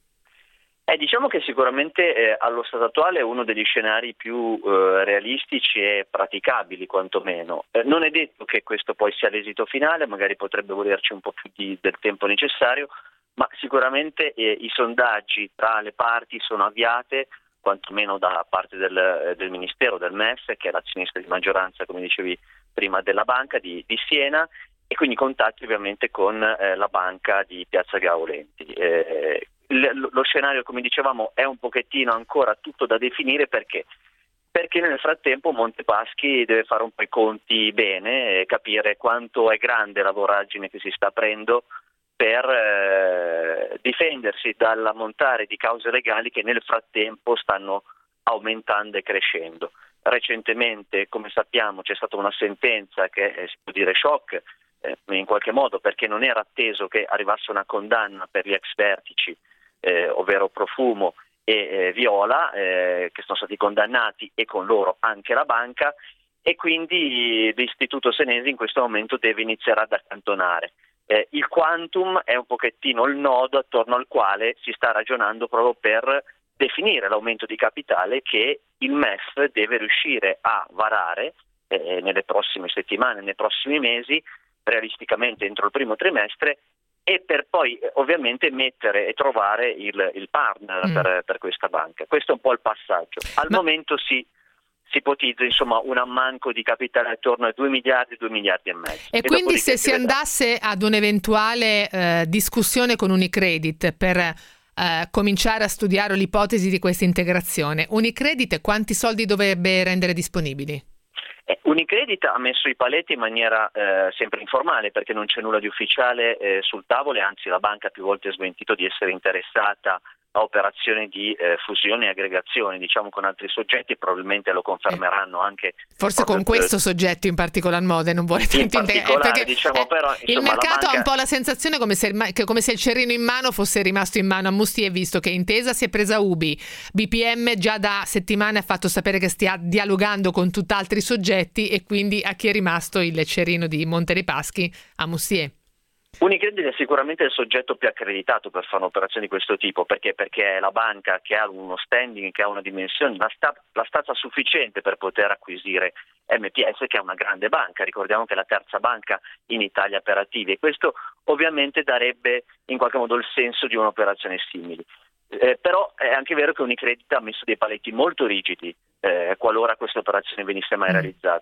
Eh, diciamo che sicuramente eh, allo stato attuale è uno degli scenari più eh, realistici e praticabili quantomeno. Eh, non è detto che questo poi sia l'esito finale, magari potrebbe volerci un po' più di, del tempo necessario, ma sicuramente eh, i sondaggi tra le parti sono avviate, quantomeno da parte del, del Ministero, del M E S, che è l'azionista di maggioranza, come dicevi prima, della banca di, di Siena, e quindi contatti ovviamente con eh, la banca di Piazza Gaolenti. Eh, Lo scenario, come dicevamo, è un pochettino ancora tutto da definire. Perché? Perché nel frattempo Monte Paschi deve fare un po' i conti bene e capire quanto è grande la voragine che si sta aprendo per eh, difendersi dall'ammontare di cause legali che nel frattempo stanno aumentando e crescendo. Recentemente, come sappiamo, c'è stata una sentenza che eh, si può dire shock, eh, in qualche modo, perché non era atteso che arrivasse una condanna per gli ex vertici, Eh, ovvero Profumo e eh, Viola, eh, che sono stati condannati, e con loro anche la banca, e quindi l'istituto senese in questo momento deve iniziare ad accantonare. Eh, il quantum è un pochettino il nodo attorno al quale si sta ragionando proprio per definire l'aumento di capitale che il M E F deve riuscire a varare eh, nelle prossime settimane, nei prossimi mesi, realisticamente entro il primo trimestre, e per poi ovviamente mettere e trovare il, il partner mm. per, per questa banca. Questo è un po' il passaggio. Al Ma... momento si, si ipotizza insomma un ammanco di capitale attorno a due miliardi, due miliardi e mezzo. E, e quindi se si, si andasse ad un'eventuale eh, discussione con Unicredit per eh, cominciare a studiare l'ipotesi di questa integrazione, Unicredit quanti soldi dovrebbe rendere disponibili? Eh, Unicredit ha messo i paletti in maniera eh, sempre informale, perché non c'è nulla di ufficiale eh, sul tavolo, e anzi la banca più volte ha smentito di essere interessata a operazioni di eh, fusione e aggregazione, diciamo, con altri soggetti. Probabilmente lo confermeranno anche forse con questo per... soggetto in particolar modo, e non vuole tanto integrare, eh, diciamo, eh, però, insomma, il mercato banca... ha un po' la sensazione come se, il, che come se il cerino in mano fosse rimasto in mano a Mostier, visto che Intesa si è presa Ubi, B P M già da settimane ha fatto sapere che stia dialogando con tutt'altri soggetti, e quindi a chi è rimasto il cerino di Monte dei Paschi? A Mostier. Unicredit è sicuramente il soggetto più accreditato per fare un'operazione di questo tipo. Perché? Perché è la banca che ha uno standing, che ha una dimensione, la, sta, la stazza sufficiente per poter acquisire M P S, che è una grande banca. Ricordiamo che è la terza banca in Italia per attivi, e questo ovviamente darebbe in qualche modo il senso di un'operazione simile. Eh, però è anche vero che Unicredit ha messo dei paletti molto rigidi eh, qualora questa operazione venisse mai realizzata,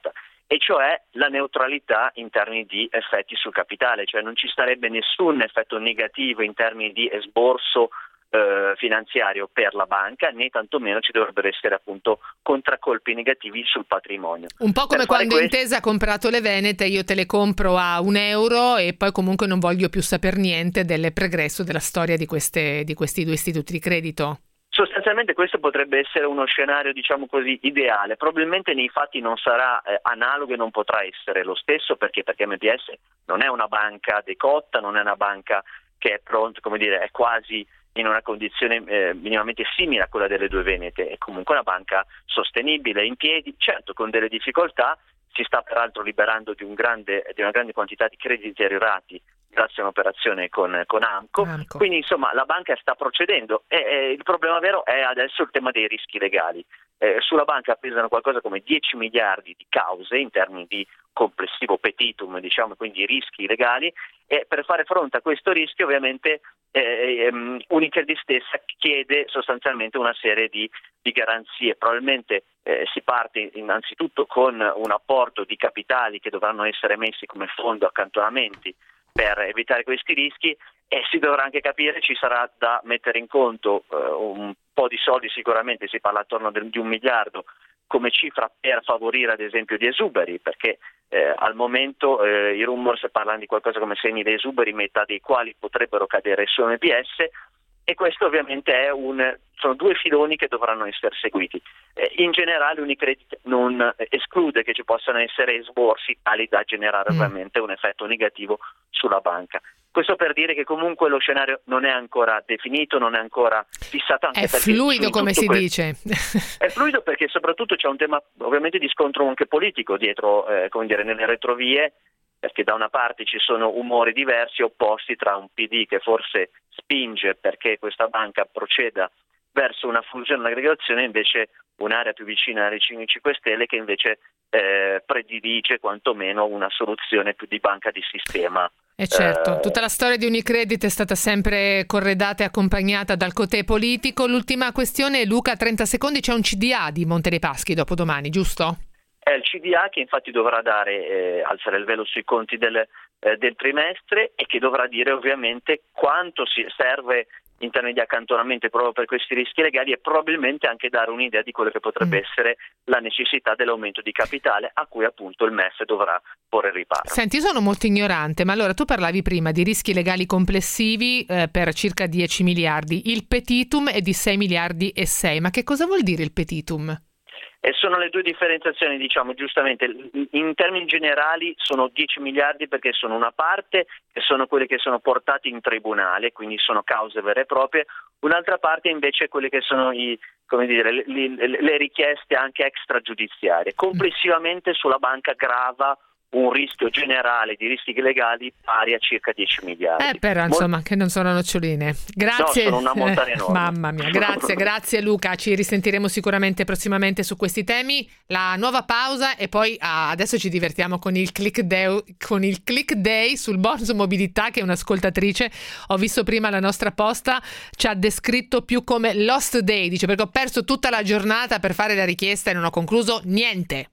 e cioè la neutralità in termini di effetti sul capitale, cioè non ci sarebbe nessun effetto negativo in termini di esborso eh, finanziario per la banca, né tantomeno ci dovrebbero essere appunto contraccolpi negativi sul patrimonio. Un po' come quando questo... Intesa ha comprato le Venete, io te le compro a un euro e poi comunque non voglio più saper niente del pregresso della storia di, queste, di questi due istituti di credito. Sostanzialmente questo potrebbe essere uno scenario, diciamo così, ideale. Probabilmente nei fatti non sarà eh, analogo e non potrà essere lo stesso, perché perché M P S non è una banca decotta, non è una banca che è pronta, come dire, è quasi in una condizione eh, minimamente simile a quella delle due Venete, è comunque una banca sostenibile, in piedi, certo con delle difficoltà, si sta peraltro liberando di, un grande, di una grande quantità di crediti deteriorati grazie a un'operazione con, con Amco. Amco, quindi insomma la banca sta procedendo e, e il problema vero è adesso il tema dei rischi legali. Eh, sulla banca pesano qualcosa come dieci miliardi di cause in termini di complessivo petitum, diciamo, quindi rischi legali, e per fare fronte a questo rischio ovviamente eh, um, Unicredit stessa chiede sostanzialmente una serie di, di garanzie. Probabilmente eh, si parte innanzitutto con un apporto di capitali che dovranno essere messi come fondo accantonamenti per evitare questi rischi, e si dovrà anche capire, ci sarà da mettere in conto eh, un po' di soldi, sicuramente si parla attorno di un miliardo come cifra per favorire ad esempio gli esuberi, perché eh, al momento eh, i rumors parlano di qualcosa come seimila esuberi, metà dei quali potrebbero cadere su M P S, e questo ovviamente è un, sono due filoni che dovranno essere seguiti. Eh, in generale Unicredit non esclude che ci possano essere esborsi tali da generare mm. ovviamente un effetto negativo sulla banca. Questo per dire che comunque lo scenario non è ancora definito, non è ancora fissato. Anche è fluido, come si questo, dice. È fluido perché soprattutto c'è un tema ovviamente di scontro anche politico dietro, eh, come dire, nelle retrovie, perché da una parte ci sono umori diversi, opposti, tra un P D che forse spinge perché questa banca proceda verso una fusione, un'aggregazione, invece un'area più vicina alle cinque Stelle che invece eh, predilige quantomeno una soluzione più di banca di sistema. E certo, eh, tutta la storia di Unicredit è stata sempre corredata e accompagnata dal cotè politico. L'ultima questione, Luca, trenta secondi, c'è un C D A di Monte dei Paschi dopodomani, giusto? È il C D A che infatti dovrà dare, eh, alzare il velo sui conti del, eh, del trimestre, e che dovrà dire ovviamente quanto si serve in termini di accantonamento proprio per questi rischi legali, e probabilmente anche dare un'idea di quello che potrebbe mm. essere la necessità dell'aumento di capitale a cui appunto il M E F dovrà porre riparo. Senti, io sono molto ignorante, ma allora tu parlavi prima di rischi legali complessivi eh, per circa dieci miliardi, il petitum è di sei miliardi e sei, ma che cosa vuol dire il petitum? E sono le due differenziazioni, diciamo giustamente, in termini generali sono dieci miliardi perché sono una parte che sono quelle che sono portate in tribunale, quindi sono cause vere e proprie, un'altra parte invece quelle che sono i, come dire, le, le, le richieste anche extragiudiziarie. Complessivamente sulla banca grava un rischio generale di rischi legali pari a circa dieci miliardi. Eh però insomma Mol- che non sono noccioline. Grazie. No, sono una montagna enorme. Mamma mia, grazie, grazie Luca, ci risentiremo sicuramente prossimamente su questi temi. La nuova pausa e poi ah, adesso ci divertiamo con il click day, con il click day sul bonus mobilità, che un'ascoltatrice, ho visto prima la nostra posta, ci ha descritto più come lost day, dice perché ho perso tutta la giornata per fare la richiesta e non ho concluso niente.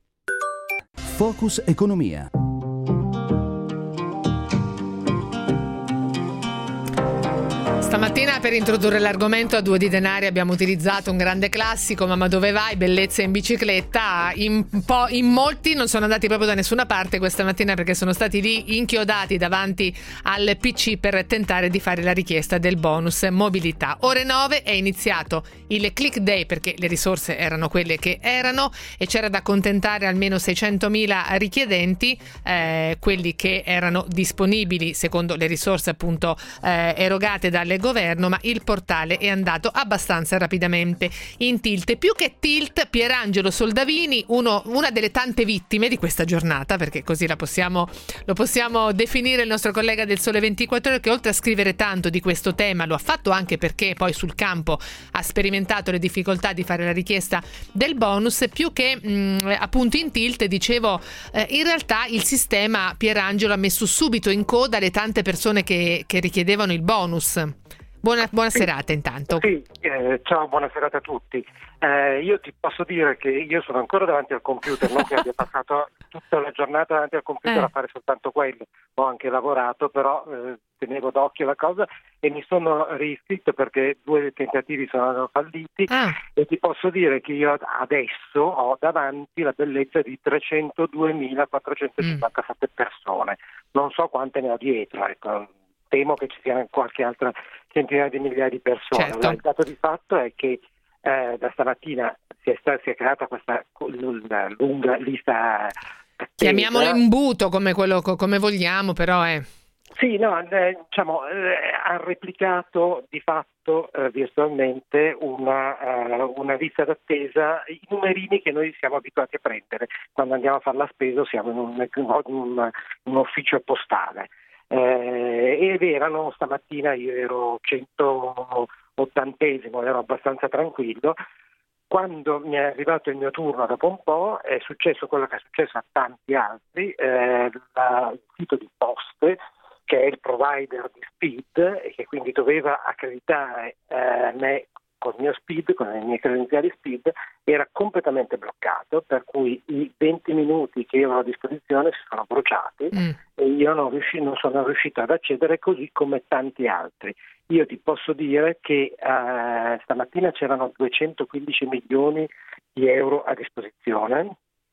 Focus Economia. Stamattina per introdurre l'argomento a due di denari abbiamo utilizzato un grande classico, Mamma dove vai? Bellezza in bicicletta. In, po- in molti non sono andati proprio da nessuna parte questa mattina perché sono stati lì inchiodati davanti al P C per tentare di fare la richiesta del bonus mobilità. Ore nove è iniziato il click day perché le risorse erano quelle che erano e c'era da accontentare almeno seicentomila richiedenti, eh, quelli che erano disponibili secondo le risorse appunto eh, erogate dalle governo, ma il portale è andato abbastanza rapidamente in tilt. Più che tilt, Pierangelo Soldavini, uno, una delle tante vittime di questa giornata, perché così la possiamo, lo possiamo definire, il nostro collega del Sole ventiquattro Ore, che oltre a scrivere tanto di questo tema lo ha fatto anche perché poi sul campo ha sperimentato le difficoltà di fare la richiesta del bonus. Più che mh, appunto in tilt, dicevo, eh, in realtà il sistema Pierangelo ha messo subito in coda le tante persone che, che richiedevano il bonus. Buona, buona serata intanto. Sì, eh, ciao, buona serata a tutti. Eh, io ti posso dire che io sono ancora davanti al computer, non che abbia passato tutta la giornata davanti al computer Eh. a fare soltanto quello, ho anche lavorato, però eh, tenevo d'occhio la cosa e mi sono riscritto perché due tentativi sono falliti e ti posso dire che io adesso ho davanti la bellezza di trecentoduemilaquattrocentocinquantasette persone, non so quante ne ho dietro, ecco. Temo che ci sia qualche altra centinaia di migliaia di persone. Certo. Il dato di fatto è che eh, da stamattina si è, sta- si è creata questa lunga, lunga lista attesa. Chiamiamolo imbuto come, quello, come vogliamo, però è... Sì, no, eh, diciamo, eh, ha replicato di fatto eh, virtualmente una, eh, una lista d'attesa, i numerini che noi siamo abituati a prendere quando andiamo a fare la spesa, siamo in un, in un, in un ufficio postale. Eh, ed erano stamattina, io ero centottantesimo, ero abbastanza tranquillo. Quando mi è arrivato il mio turno dopo un po' è successo quello che è successo a tanti altri, eh, la, il sito di Poste, che è il provider di Speed e che quindi doveva accreditare eh, me con il mio Speed, con le mie credenziali Speed, era completamente bloccato, per cui i venti minuti che io avevo a disposizione si sono bruciati Mm. e io non, riusci- non sono riuscito ad accedere, così come tanti altri. Io ti posso dire che eh, stamattina c'erano duecentoquindici milioni di euro a disposizione.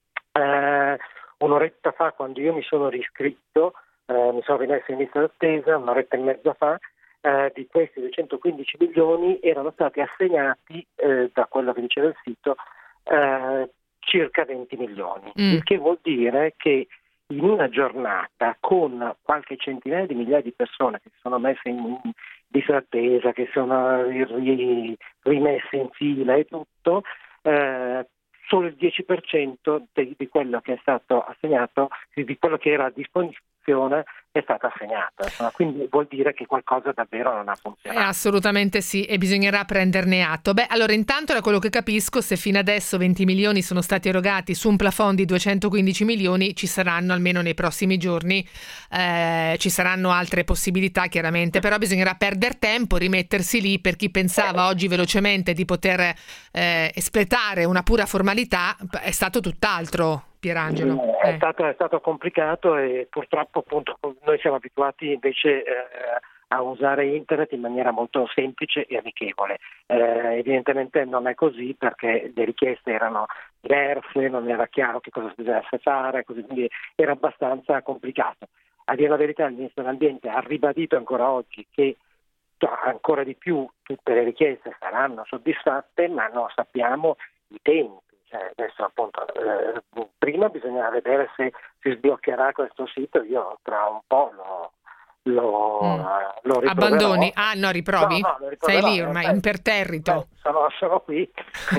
Eh, un'oretta fa, quando io mi sono riscritto, eh, mi sono rimesso in lista d'attesa, un'oretta e mezza fa, eh, di questi duecentoquindici milioni erano stati assegnati, eh, da quello che diceva il sito, eh, circa venti milioni, Mm. il che vuol dire che in una giornata, con qualche centinaia di migliaia di persone che si sono messe in lista d'attesa, che sono ri- rimesse in fila e tutto, eh, solo il dieci per cento di, di quello che è stato assegnato, di quello che era a disposizione, è stata assegnata. Insomma, quindi vuol dire che qualcosa davvero non ha Eh, funzionato. assolutamente sì, e bisognerà prenderne atto. Beh, allora intanto, da quello che capisco, se fino adesso venti milioni sono stati erogati su un plafond di duecentoquindici milioni, ci saranno almeno nei prossimi giorni, eh, ci saranno altre possibilità chiaramente, però bisognerà perdere tempo, rimettersi lì. Per chi pensava oggi velocemente di poter eh, espletare una pura formalità, è stato tutt'altro. Pierangelo. È, Eh. stato, è stato complicato e purtroppo appunto noi siamo abituati invece eh, a usare internet in maniera molto semplice e amichevole. Eh, evidentemente non è così, perché le richieste erano diverse, non era chiaro che cosa si dovesse fare, così, quindi era abbastanza complicato. A dire la verità, il Ministro dell'Ambiente ha ribadito ancora oggi che ancora di più tutte le richieste saranno soddisfatte, ma non sappiamo i tempi. Cioè, adesso appunto eh, prima bisogna vedere se si sbloccherà questo sito. Io tra un po' lo, lo, Mm. lo riproverò. Abbandoni? Ah no, riprovi? No, no, lo Sei riproverò, lì ormai, eh, imperterrito. eh, sono, sono qui.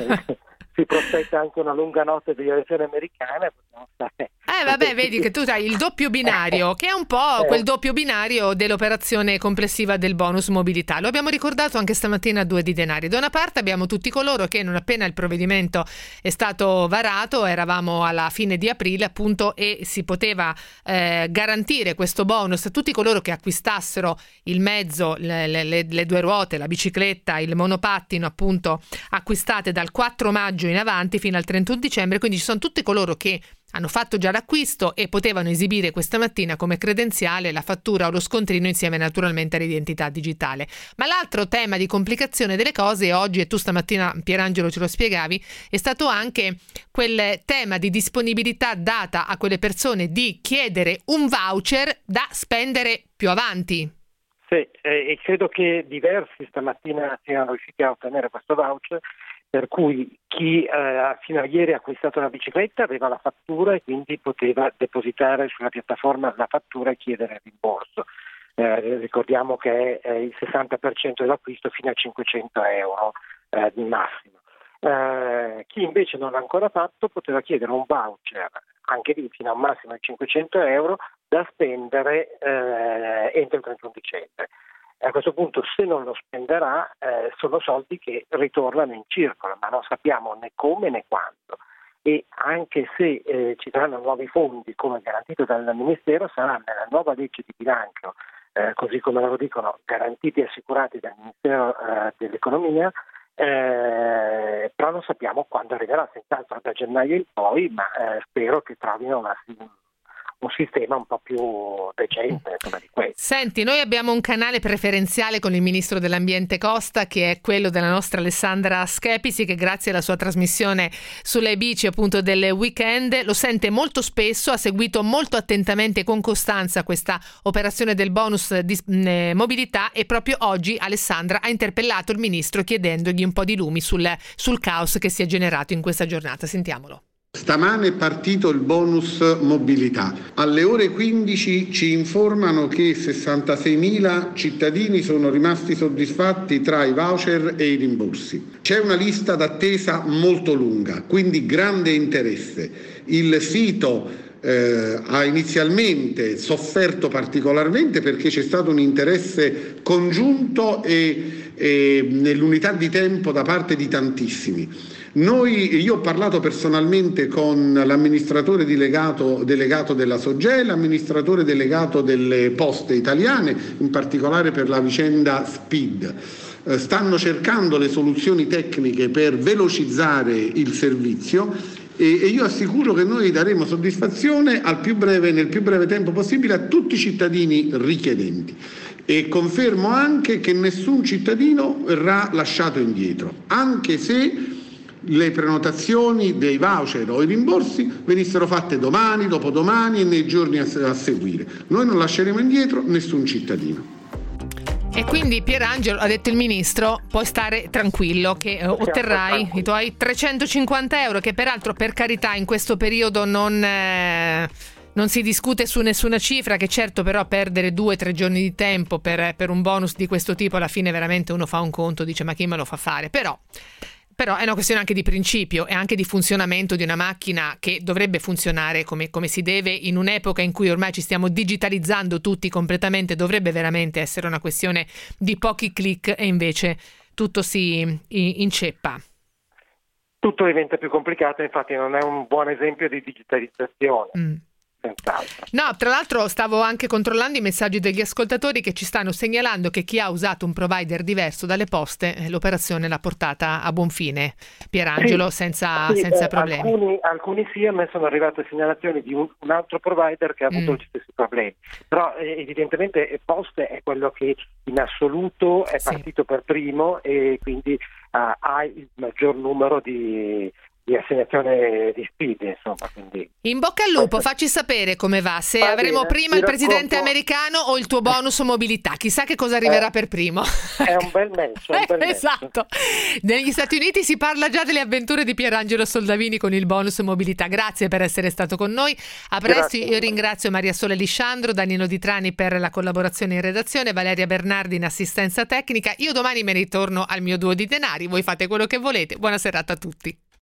Si prospetta anche una lunga notte di elezioni americane. possiamo stare- Eh vabbè, vedi che tu hai il doppio binario, che è un po' quel doppio binario dell'operazione complessiva del bonus mobilità. Lo abbiamo ricordato anche stamattina a Due di Denari. Da una parte abbiamo tutti coloro che non appena il provvedimento è stato varato, eravamo alla fine di aprile appunto, e si poteva eh, garantire questo bonus a tutti coloro che acquistassero il mezzo, le, le, le due ruote, la bicicletta, il monopattino appunto, acquistate dal quattro maggio in avanti fino al trentuno dicembre. Quindi ci sono tutti coloro che hanno fatto già l'acquisto e potevano esibire questa mattina come credenziale la fattura o lo scontrino insieme naturalmente all'identità digitale. Ma l'altro tema di complicazione delle cose oggi, e tu stamattina Pierangelo ce lo spiegavi, è stato anche quel tema di disponibilità data a quelle persone di chiedere un voucher da spendere più avanti. Sì, eh, e credo che diversi stamattina siano riusciti a ottenere questo voucher, per cui chi eh, fino a ieri ha acquistato la bicicletta aveva la fattura e quindi poteva depositare sulla piattaforma la fattura e chiedere il rimborso. Eh, ricordiamo che è il sessanta per cento dell'acquisto fino a cinquecento euro eh, di massimo. Eh, chi invece non l'ha ancora fatto poteva chiedere un voucher, anche lì fino a un massimo di cinquecento euro, da spendere eh, entro il trentuno dicembre. A questo punto, se non lo spenderà, eh, sono soldi che ritornano in circolo, ma non sappiamo né come né quando. E anche se eh, ci saranno nuovi fondi, come garantito dal Ministero, sarà nella nuova legge di bilancio eh, così come loro dicono, garantiti e assicurati dal Ministero eh, dell'Economia, eh, però non sappiamo quando arriverà, senz'altro da gennaio in poi, ma eh, spero che trovino una, un sistema un po' più decente insomma, di questo. Senti, noi abbiamo un canale preferenziale con il Ministro dell'Ambiente Costa, che è quello della nostra Alessandra Schepisi, che grazie alla sua trasmissione sulle bici appunto del weekend lo sente molto spesso, ha seguito molto attentamente e con costanza questa operazione del bonus di eh, mobilità, e proprio oggi Alessandra ha interpellato il Ministro chiedendogli un po' di lumi sul, sul caos che si è generato in questa giornata. Sentiamolo. Stamane è partito il bonus mobilità. Alle ore quindici ci informano che sessantaseimila cittadini sono rimasti soddisfatti tra i voucher e i rimborsi. C'è una lista d'attesa molto lunga, quindi grande interesse. Il sito Eh, ha inizialmente sofferto particolarmente perché c'è stato un interesse congiunto e, e nell'unità di tempo da parte di tantissimi. Noi, io ho parlato personalmente con l'amministratore delegato, delegato della Sogea, l'amministratore delegato delle Poste Italiane, in particolare per la vicenda Speed. Eh, stanno cercando le soluzioni tecniche per velocizzare il servizio. E io assicuro che noi daremo soddisfazione al più breve, nel più breve tempo possibile a tutti i cittadini richiedenti, e confermo anche che nessun cittadino verrà lasciato indietro, anche se le prenotazioni dei voucher o i rimborsi venissero fatte domani, dopodomani e nei giorni a, a seguire. Noi non lasceremo indietro nessun cittadino. E quindi Pierangelo, ha detto il Ministro, puoi stare tranquillo che eh, otterrai i tuoi trecentocinquanta euro, che peraltro, per carità, in questo periodo non, eh, non si discute su nessuna cifra, che certo però perdere due o tre giorni di tempo per, per un bonus di questo tipo, alla fine veramente uno fa un conto, dice ma chi me lo fa fare? Però... Però è una questione anche di principio e anche di funzionamento di una macchina che dovrebbe funzionare come, come si deve in un'epoca in cui ormai ci stiamo digitalizzando tutti completamente. Dovrebbe veramente essere una questione di pochi click e invece tutto si inceppa. Tutto diventa più complicato, infatti non è un buon esempio di digitalizzazione. Mm. No, tra l'altro stavo anche controllando i messaggi degli ascoltatori che ci stanno segnalando che chi ha usato un provider diverso dalle poste l'operazione l'ha portata a buon fine, Pierangelo, sì, senza, sì, senza eh, problemi. Alcuni, alcuni sì, a me sono arrivate segnalazioni di un, un altro provider che ha avuto mm. gli stessi problemi, però eh, evidentemente Poste è quello che in assoluto è partito sì. per primo e quindi uh, ha il maggior numero di di assegnazione di Speed, insomma. Quindi in bocca al lupo, facci sapere come va, se va avremo bene, prima il presidente racconto... americano o il tuo bonus mobilità, chissà che cosa arriverà eh, per primo. È un bel match, è un bel esatto. Match. Negli Stati Uniti si parla già delle avventure di Pierangelo Soldavini con il bonus mobilità. Grazie per essere stato con noi, a presto. Grazie. Io ringrazio Maria Sole Lisciandro, Danilo Di Trani per la collaborazione in redazione, Valeria Bernardi in assistenza tecnica. Io domani me ne ritorno al mio duo di denari, voi fate quello che volete. Buona serata a tutti.